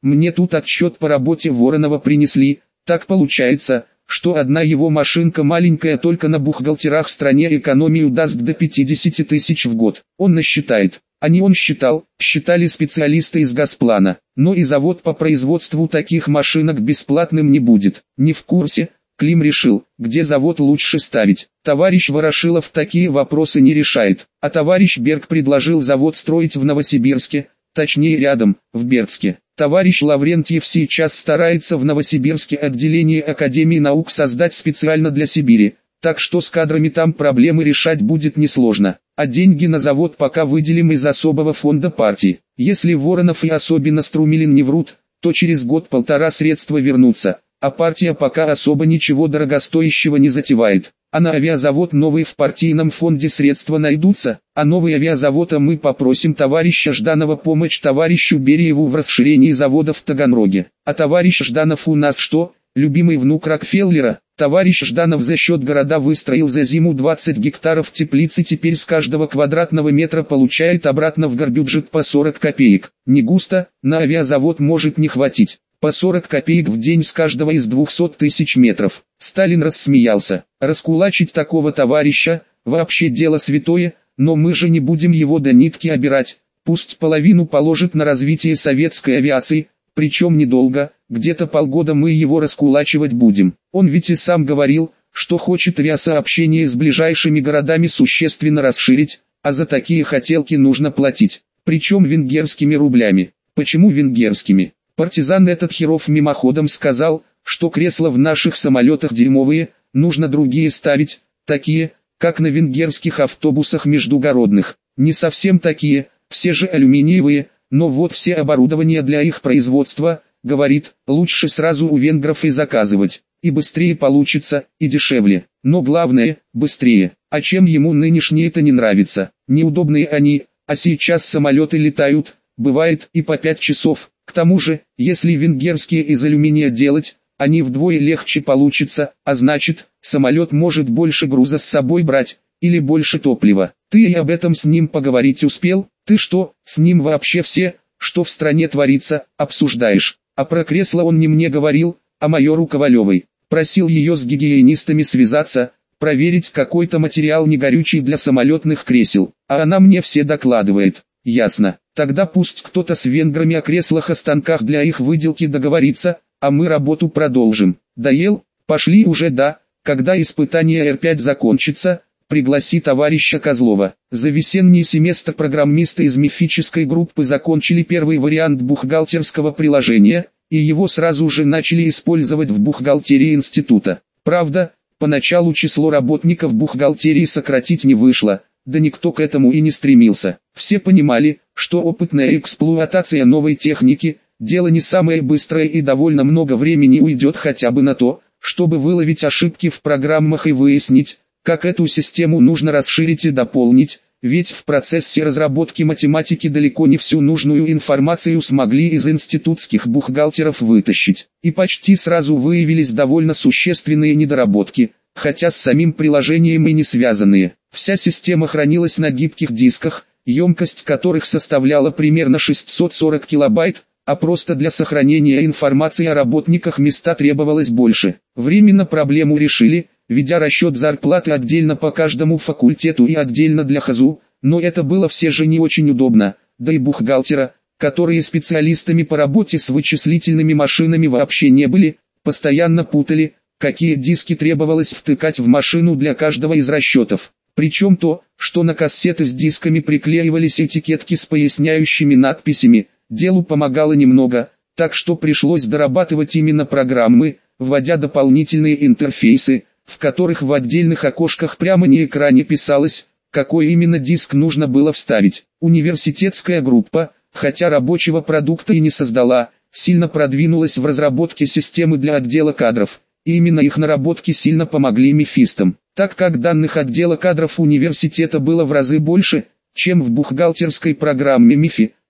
Мне тут отчет по работе Воронова принесли. Так получается, что одна его машинка маленькая только на бухгалтерах стране экономию даст до 50 тысяч в год. Он насчитает. А не он считал, считали специалисты из Газплана. Но и завод по производству таких машинок бесплатным не будет. Не в курсе. Клим решил, где завод лучше ставить. Товарищ Ворошилов такие вопросы не решает. А товарищ Берг предложил завод строить в Новосибирске, точнее рядом, в Бердске. Товарищ Лаврентьев сейчас старается в Новосибирске отделение Академии наук создать специально для Сибири, так что с кадрами там проблемы решать будет несложно. А деньги на завод пока выделим из особого фонда партии. Если Воронов и особенно Струмилин не врут, то через год-полтора средства вернутся, а партия пока особо ничего дорогостоящего не затевает. А на авиазавод новый в партийном фонде средства найдутся, а новый авиазавода мы попросим товарища Жданова помочь товарищу Бериеву в расширении завода в Таганроге. А товарищ Жданов у нас что, любимый внук Рокфеллера? Товарищ Жданов за счет города выстроил за зиму 20 гектаров теплицы, теперь с каждого квадратного метра получает обратно в горбюджет по 40 копеек. Не густо, на авиазавод может не хватить. По 40 копеек в день с каждого из 200 тысяч метров. Сталин рассмеялся. Раскулачить такого товарища, вообще дело святое, но мы же не будем его до нитки обирать. Пусть половину положит на развитие советской авиации, причем недолго, где-то полгода мы его раскулачивать будем. Он ведь и сам говорил, что хочет авиасообщение с ближайшими городами существенно расширить, а за такие хотелки нужно платить. Причем венгерскими рублями. Почему венгерскими? Партизан этот херов мимоходом сказал, что кресла в наших самолетах дерьмовые, нужно другие ставить, такие, как на венгерских автобусах междугородных. Не совсем такие, все же алюминиевые, но вот все оборудование для их производства, говорит, лучше сразу у венгров и заказывать. И быстрее получится, и дешевле. Но главное, быстрее. А чем ему нынешние-то не нравится? Неудобные они, а сейчас самолеты летают, бывает и по 5 часов. К тому же, если венгерские из алюминия делать, они вдвое легче получится, а значит, самолет может больше груза с собой брать, или больше топлива. Ты и об этом с ним поговорить успел? Ты что, с ним вообще все, что в стране творится, обсуждаешь? А про кресло он не мне говорил, а майору Ковалевой. Просил ее с гигиенистами связаться, проверить какой-то материал негорючий для самолетных кресел. А она мне все докладывает. Ясно. Тогда пусть кто-то с венграми о креслах и станках для их выделки договорится, а мы работу продолжим. Доел? Пошли уже, да. Когда испытание Р-5 закончится, пригласи товарища Козлова. За весенний семестр программисты из мифической группы закончили первый вариант бухгалтерского приложения, и его сразу же начали использовать в бухгалтерии института. Правда, поначалу число работников бухгалтерии сократить не вышло, да никто к этому и не стремился. Все понимали, что опытная эксплуатация новой техники – дело не самое быстрое и довольно много времени уйдет хотя бы на то, чтобы выловить ошибки в программах и выяснить, как эту систему нужно расширить и дополнить, ведь в процессе разработки математики далеко не всю нужную информацию смогли из институтских бухгалтеров вытащить. И почти сразу выявились довольно существенные недоработки, хотя с самим приложением и не связанные. Вся система хранилась на гибких дисках, емкость которых составляла примерно 640 килобайт, а просто для сохранения информации о работниках места требовалось больше. Временно проблему решили, ведя расчет зарплаты отдельно по каждому факультету и отдельно для ХАЗУ, но это было все же не очень удобно, да и бухгалтера, которые специалистами по работе с вычислительными машинами вообще не были, постоянно путали, какие диски требовалось втыкать в машину для каждого из расчетов. Причем то, что на кассеты с дисками приклеивались этикетки с поясняющими надписями, делу помогало немного, так что пришлось дорабатывать именно программы, вводя дополнительные интерфейсы, в которых в отдельных окошках прямо на экране писалось, какой именно диск нужно было вставить. Университетская группа, хотя рабочего продукта и не создала, сильно продвинулась в разработке системы для отдела кадров, и именно их наработки сильно помогли мефистам, так как данных отдела кадров университета было в разы больше, чем в бухгалтерской программе МИФИ.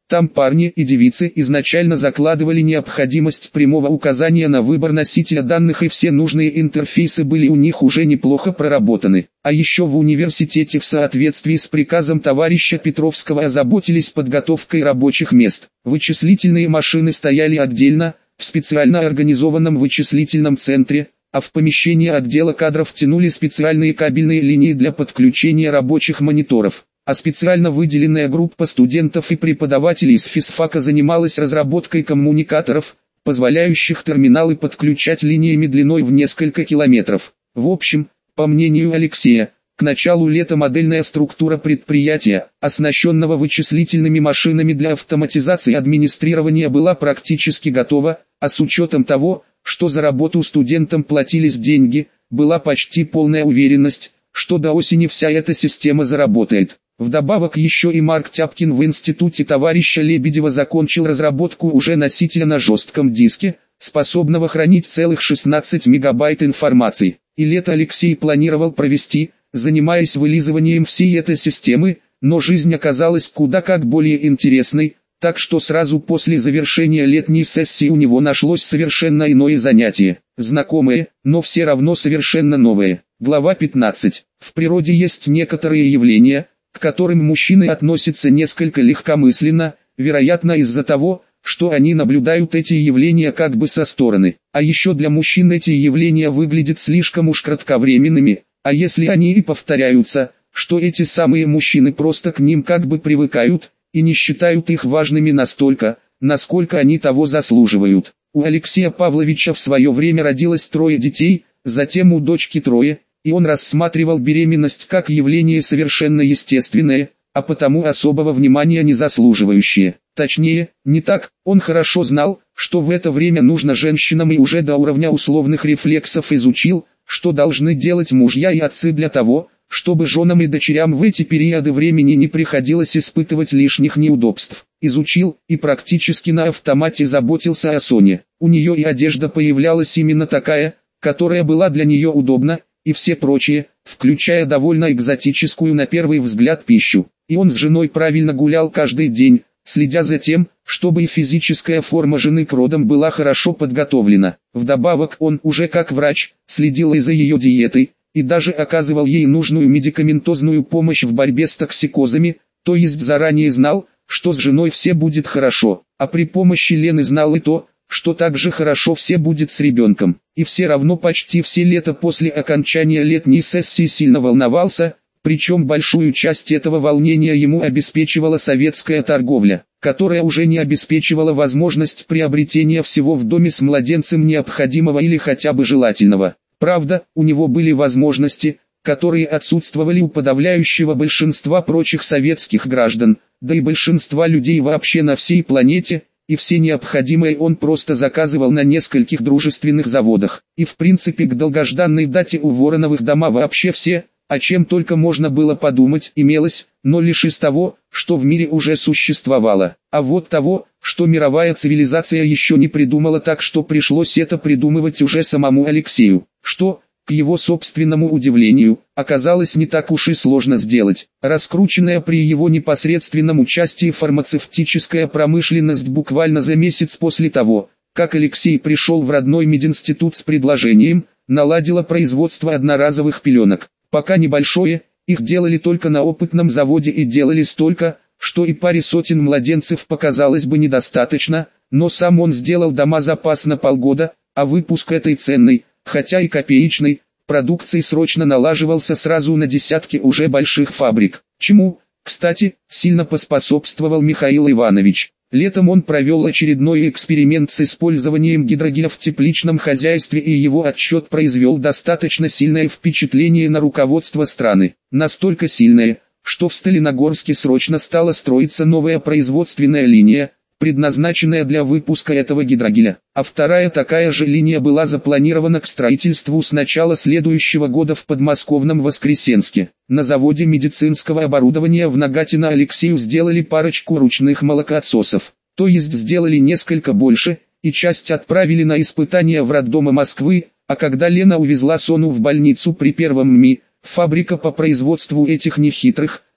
Там парни и девицы изначально закладывали необходимость прямого указания на выбор носителя данных, и все нужные интерфейсы были у них уже неплохо проработаны. А еще в университете в соответствии с приказом товарища Петровского озаботились подготовкой рабочих мест. Вычислительные машины стояли отдельно, в специально организованном вычислительном центре, а в помещении отдела кадров тянули специальные кабельные линии для подключения рабочих мониторов. А специально выделенная группа студентов и преподавателей из физфака занималась разработкой коммуникаторов, позволяющих терминалы подключать линиями длиной в несколько километров. В общем, по мнению Алексея, к началу лета модельная структура предприятия, оснащенного вычислительными машинами для автоматизации администрирования, была практически готова, а с учетом того, что за работу студентам платились деньги, была почти полная уверенность, что до осени вся эта система заработает. Вдобавок еще и Марк Тяпкин в институте товарища Лебедева закончил разработку уже носителя на жестком диске, способного хранить целых 16 мегабайт информации. И лето Алексей планировал провести, занимаясь вылизыванием всей этой системы, но жизнь оказалась куда как более интересной, так что сразу после завершения летней сессии у него нашлось совершенно иное занятие, знакомое, но все равно совершенно новое. Глава 15. В природе есть некоторые явления, к которым мужчины относятся несколько легкомысленно, вероятно из-за того, что они наблюдают эти явления как бы со стороны. А еще для мужчин эти явления выглядят слишком уж кратковременными, а если они и повторяются, что эти самые мужчины просто к ним как бы привыкают, и не считают их важными настолько, насколько они того заслуживают. У Алексея Павловича в свое время родилось 3 детей, затем у дочки 3, и он рассматривал беременность как явление совершенно естественное, а потому особого внимания не заслуживающее. Точнее, не так, он хорошо знал, что в это время нужно женщинам, и уже до уровня условных рефлексов изучил, что должны делать мужья и отцы для того, чтобы женам и дочерям в эти периоды времени не приходилось испытывать лишних неудобств. Изучил и практически на автомате заботился о Соне. У нее и одежда появлялась именно такая, которая была для нее удобна, и все прочие, включая довольно экзотическую на первый взгляд пищу. И он с женой правильно гулял каждый день, следя за тем, чтобы и физическая форма жены к родам была хорошо подготовлена. Вдобавок он уже как врач следил и за ее диетой, и даже оказывал ей нужную медикаментозную помощь в борьбе с токсикозами, то есть заранее знал, что с женой все будет хорошо, а при помощи Лены знал и то, что также хорошо все будет с ребенком. И все равно почти все лето после окончания летней сессии сильно волновался, причем большую часть этого волнения ему обеспечивала советская торговля, которая уже не обеспечивала возможность приобретения всего в доме с младенцем необходимого или хотя бы желательного. Правда, у него были возможности, которые отсутствовали у подавляющего большинства прочих советских граждан, да и большинства людей вообще на всей планете, и все необходимое он просто заказывал на нескольких дружественных заводах. И в принципе к долгожданной дате у Вороновых дома вообще все, о чем только можно было подумать, имелось, но лишь из того, что в мире уже существовало. А вот того, что мировая цивилизация еще не придумала, так что пришлось это придумывать уже самому Алексею, что, к его собственному удивлению, оказалось не так уж и сложно сделать. Раскрученная при его непосредственном участии фармацевтическая промышленность буквально за месяц после того, как Алексей пришел в родной мединститут с предложением, наладила производство одноразовых пеленок. Пока небольшое, их делали только на опытном заводе и делали столько, что и паре сотен младенцев показалось бы недостаточно, но сам он сделал дома запас на полгода, а выпуск этой ценной, хотя и копеечной, продукции срочно налаживался сразу на десятки уже больших фабрик. Чему, кстати, сильно поспособствовал Михаил Иванович. Летом он провел очередной эксперимент с использованием гидрогеля в тепличном хозяйстве, и его отчет произвел достаточно сильное впечатление на руководство страны. Настолько сильное, что в Сталиногорске срочно стала строиться новая производственная линия, предназначенная для выпуска этого гидрогеля. А вторая такая же линия была запланирована к строительству с начала следующего года в подмосковном Воскресенске. На заводе медицинского оборудования в Нагатино Алексею сделали парочку ручных молокоотсосов, то есть сделали несколько больше, и часть отправили на испытания в роддомы Москвы, а когда Лена увезла Сону в больницу при первом МИ, фабрика по производству этих нехитрых,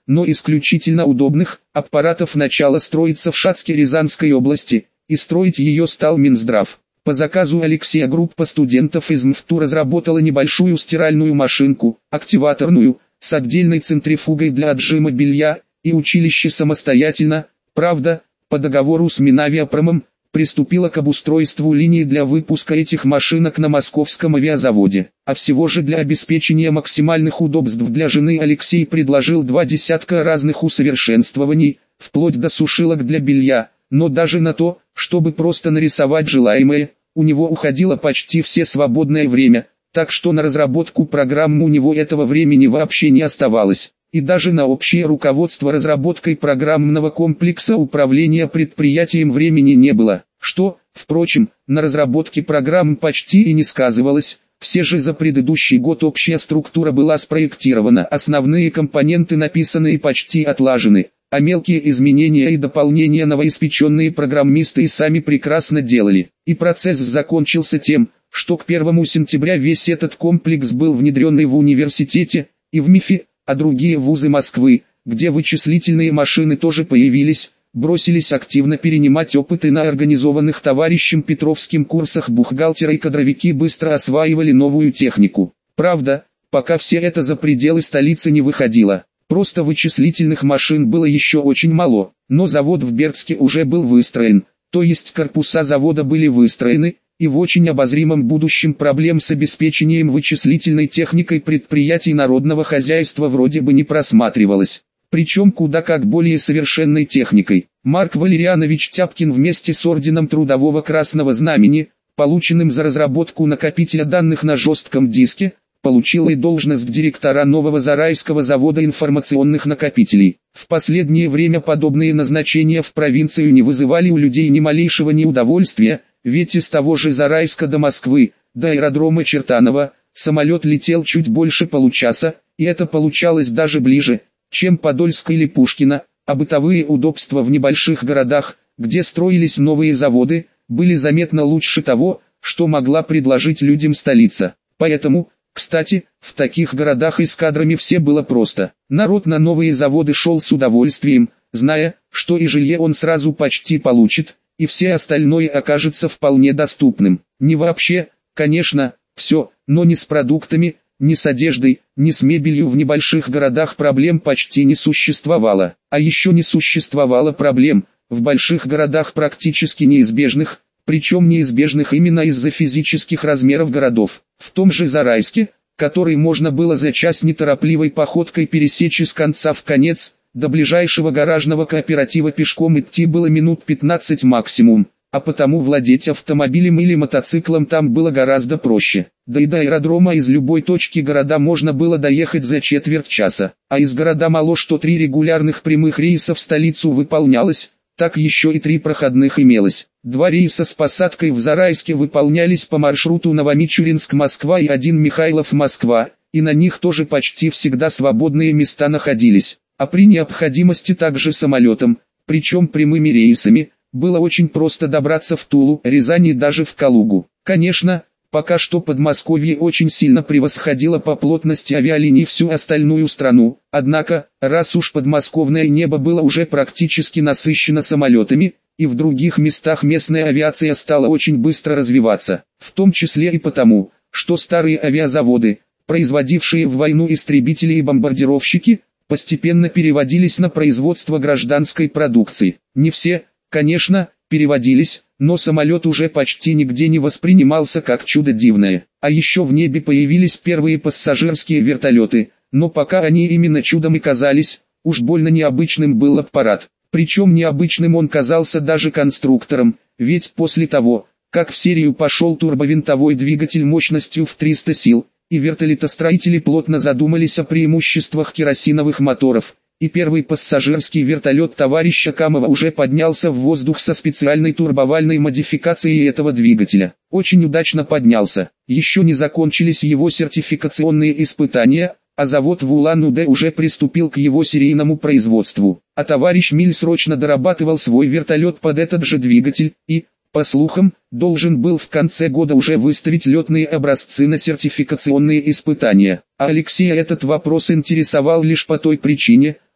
но исключительно удобных, аппаратов начала строиться в Шацке Рязанской области, и строить ее стал Минздрав. По заказу Алексея группа студентов из МФТУ разработала небольшую стиральную машинку, активаторную, с отдельной центрифугой для отжима белья, и училище самостоятельно, правда, по договору с Минавиапромом, приступило к обустройству линии для выпуска этих машинок на московском авиазаводе. А всего же для обеспечения максимальных удобств для жены Алексей предложил 20 разных усовершенствований, вплоть до сушилок для белья, но даже на то, чтобы просто нарисовать желаемое, у него уходило почти все свободное время, так что на разработку программы у него этого времени вообще не оставалось. И даже на общее руководство разработкой программного комплекса управления предприятием времени не было, что, впрочем, на разработке программ почти и не сказывалось. Все же за предыдущий год общая структура была спроектирована, основные компоненты написаны и почти отлажены, а мелкие изменения и дополнения новоиспеченные программисты и сами прекрасно делали. И процесс закончился тем, что к 1 сентября весь этот комплекс был внедрен и в университете, и в МИФе, а другие вузы Москвы, где вычислительные машины тоже появились, бросились активно перенимать опыты на организованных товарищем Петровским курсах. Бухгалтеры и кадровики быстро осваивали новую технику. Правда, пока все это за пределы столицы не выходило. Просто вычислительных машин было еще очень мало, но завод в Бердске уже был выстроен, то есть корпуса завода были выстроены, и в очень обозримом будущем проблем с обеспечением вычислительной техникой предприятий народного хозяйства вроде бы не просматривалось. Причем куда как более совершенной техникой. Марк Валерьянович Тяпкин вместе с орденом Трудового Красного Знамени, полученным за разработку накопителя данных на жестком диске, получил и должность директора нового Зарайского завода информационных накопителей. В последнее время подобные назначения в провинцию не вызывали у людей ни малейшего неудовольствия, ведь из того же Зарайска до Москвы, до аэродрома Чертаново, самолет летел чуть больше получаса, и это получалось даже ближе, чем Подольск или Пушкино, а бытовые удобства в небольших городах, где строились новые заводы, были заметно лучше того, что могла предложить людям столица. Поэтому, кстати, в таких городах и с кадрами все было просто. Народ на новые заводы шел с удовольствием, зная, что и жилье он сразу почти получит, и все остальное окажется вполне доступным. Не вообще, конечно, все, но ни с продуктами, ни с одеждой, ни с мебелью в небольших городах проблем почти не существовало. А еще не существовало проблем, в больших городах практически неизбежных, причем неизбежных именно из-за физических размеров городов. В том же Зарайске, который можно было за час неторопливой походкой пересечь из конца в конец, до ближайшего гаражного кооператива пешком идти было минут 15 максимум, а потому владеть автомобилем или мотоциклом там было гораздо проще. Да и до аэродрома из любой точки города можно было доехать за четверть часа, а из города мало что 3 регулярных прямых рейса в столицу выполнялось, так еще и 3 проходных имелось. 2 рейса с посадкой в Зарайске выполнялись по маршруту Новомичуринск-Москва и 1 Михайлов-Москва, и на них тоже почти всегда свободные места находились. А при необходимости также самолетом, причем прямыми рейсами, было очень просто добраться в Тулу, Рязань и даже в Калугу. Конечно, пока что Подмосковье очень сильно превосходило по плотности авиалиний всю остальную страну, однако, раз уж подмосковное небо было уже практически насыщено самолетами, и в других местах местная авиация стала очень быстро развиваться, в том числе и потому, что старые авиазаводы, производившие в войну истребители и бомбардировщики, постепенно переводились на производство гражданской продукции. Не все, конечно, переводились, но самолет уже почти нигде не воспринимался как чудо дивное. А еще в небе появились первые пассажирские вертолеты, но пока они именно чудом и казались, уж больно необычным был аппарат. Причем необычным он казался даже конструктором, ведь после того, как в серию пошел турбовинтовой двигатель мощностью в 300 сил, и вертолетостроители плотно задумались о преимуществах керосиновых моторов, и первый пассажирский вертолет товарища Камова уже поднялся в воздух со специальной турбовальной модификацией этого двигателя. Очень удачно поднялся. Еще не закончились его сертификационные испытания, а завод в Улан-Удэ уже приступил к его серийному производству. А товарищ Миль срочно дорабатывал свой вертолет под этот же двигатель и, по слухам, должен был в конце года уже выставить летные образцы на сертификационные испытания. А Алексея этот вопрос интересовал лишь по той причине,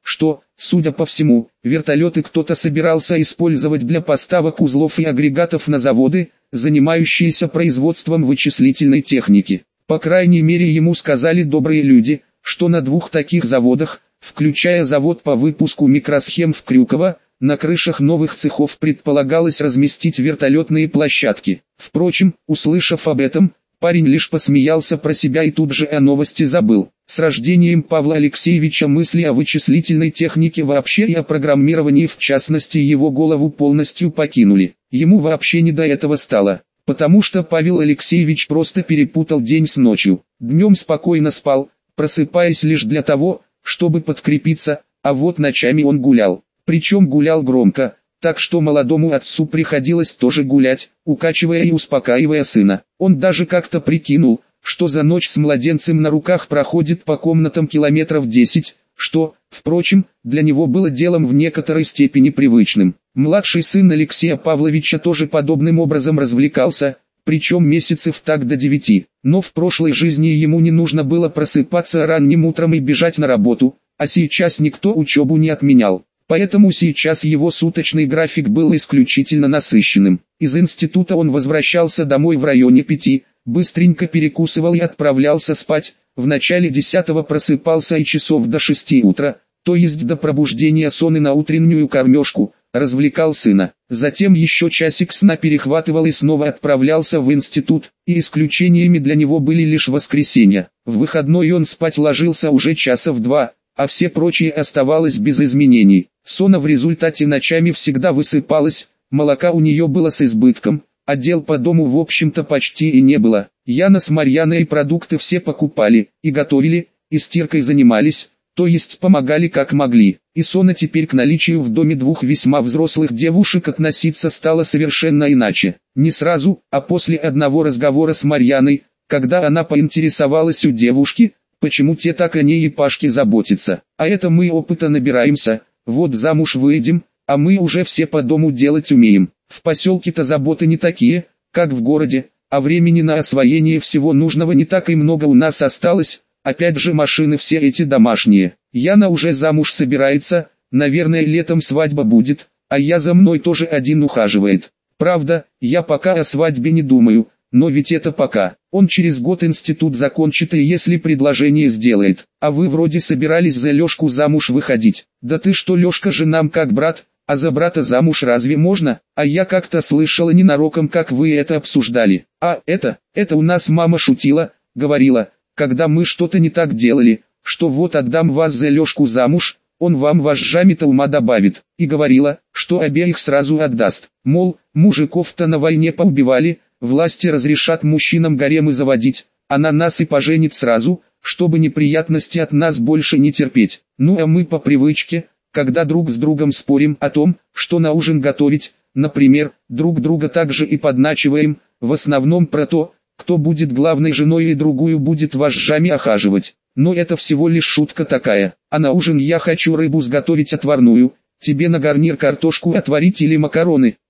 что, судя по всему, вертолеты кто-то собирался использовать для поставок узлов и агрегатов на заводы, занимающиеся производством вычислительной техники. По крайней мере ему сказали добрые люди, что на 2 таких заводах, включая завод по выпуску микросхем в Крюково, на крышах новых цехов предполагалось разместить вертолетные площадки. Впрочем, услышав об этом, парень лишь посмеялся про себя и тут же о новости забыл. С рождением Павла Алексеевича мысли о вычислительной технике вообще и о программировании в частности его голову полностью покинули. Ему вообще не до этого стало, потому что Павел Алексеевич просто перепутал день с ночью. Днем спокойно спал, просыпаясь лишь для того, чтобы подкрепиться, а вот ночами он гулял. Причем гулял громко, так что молодому отцу приходилось тоже гулять, укачивая и успокаивая сына. Он даже как-то прикинул, что за ночь с младенцем на руках проходит по комнатам километров 10, что, впрочем, для него было делом в некоторой степени привычным. Младший сын Алексея Павловича тоже подобным образом развлекался, причем месяцев так до 9, но в прошлой жизни ему не нужно было просыпаться ранним утром и бежать на работу, а сейчас никто учебу не отменял. Поэтому сейчас его суточный график был исключительно насыщенным. Из института он возвращался домой в районе 5, быстренько перекусывал и отправлялся спать. В начале 10-го просыпался и часов до 6 утра, то есть до пробуждения сон и на утреннюю кормежку, развлекал сына. Затем еще часик сна перехватывал и снова отправлялся в институт, и исключениями для него были лишь воскресенья. В выходной он спать ложился уже часа в 2, а все прочие оставалось без изменений. Сона в результате ночами всегда высыпалась, молока у нее было с избытком, а дел по дому в общем-то почти и не было. Яна с Марьяной продукты все покупали, и готовили, и стиркой занимались, то есть помогали как могли. И Сона теперь к наличию в доме 2 весьма взрослых девушек относиться стала совершенно иначе. Не сразу, а после одного разговора с Марьяной, когда она поинтересовалась у девушки, почему те так о ней и Пашке заботятся. А это мы опыта набираемся, вот замуж выйдем, а мы уже все по дому делать умеем. В поселке-то заботы не такие, как в городе, а времени на освоение всего нужного не так и много у нас осталось, опять же машины все эти домашние. Яна уже замуж собирается, наверное летом свадьба будет, а я за мной тоже один ухаживает. Правда, я пока о свадьбе не думаю, но ведь это пока. Он через год институт закончит и если предложение сделает. А вы вроде собирались за Лешку замуж выходить. Да ты что, Лешка же нам как брат, а за брата замуж разве можно? А я как-то слышала ненароком, как вы это обсуждали. А это у нас мама шутила, говорила, когда мы что-то не так делали, что вот отдам вас за Лешку замуж, он вам вожжами-то ума добавит. И говорила, что обеих сразу отдаст. Мол, мужиков-то на войне поубивали, власти разрешат мужчинам гаремы заводить, а на нас и поженит сразу, чтобы неприятности от нас больше не терпеть. Ну а мы по привычке, когда друг с другом спорим о том, что на ужин готовить, например, друг друга также и подначиваем, в основном про то, кто будет главной женой и другую будет вожжами охаживать. Но это всего лишь шутка такая. А на ужин я хочу рыбу сготовить отварную, тебе на гарнир картошку отварить или макароны.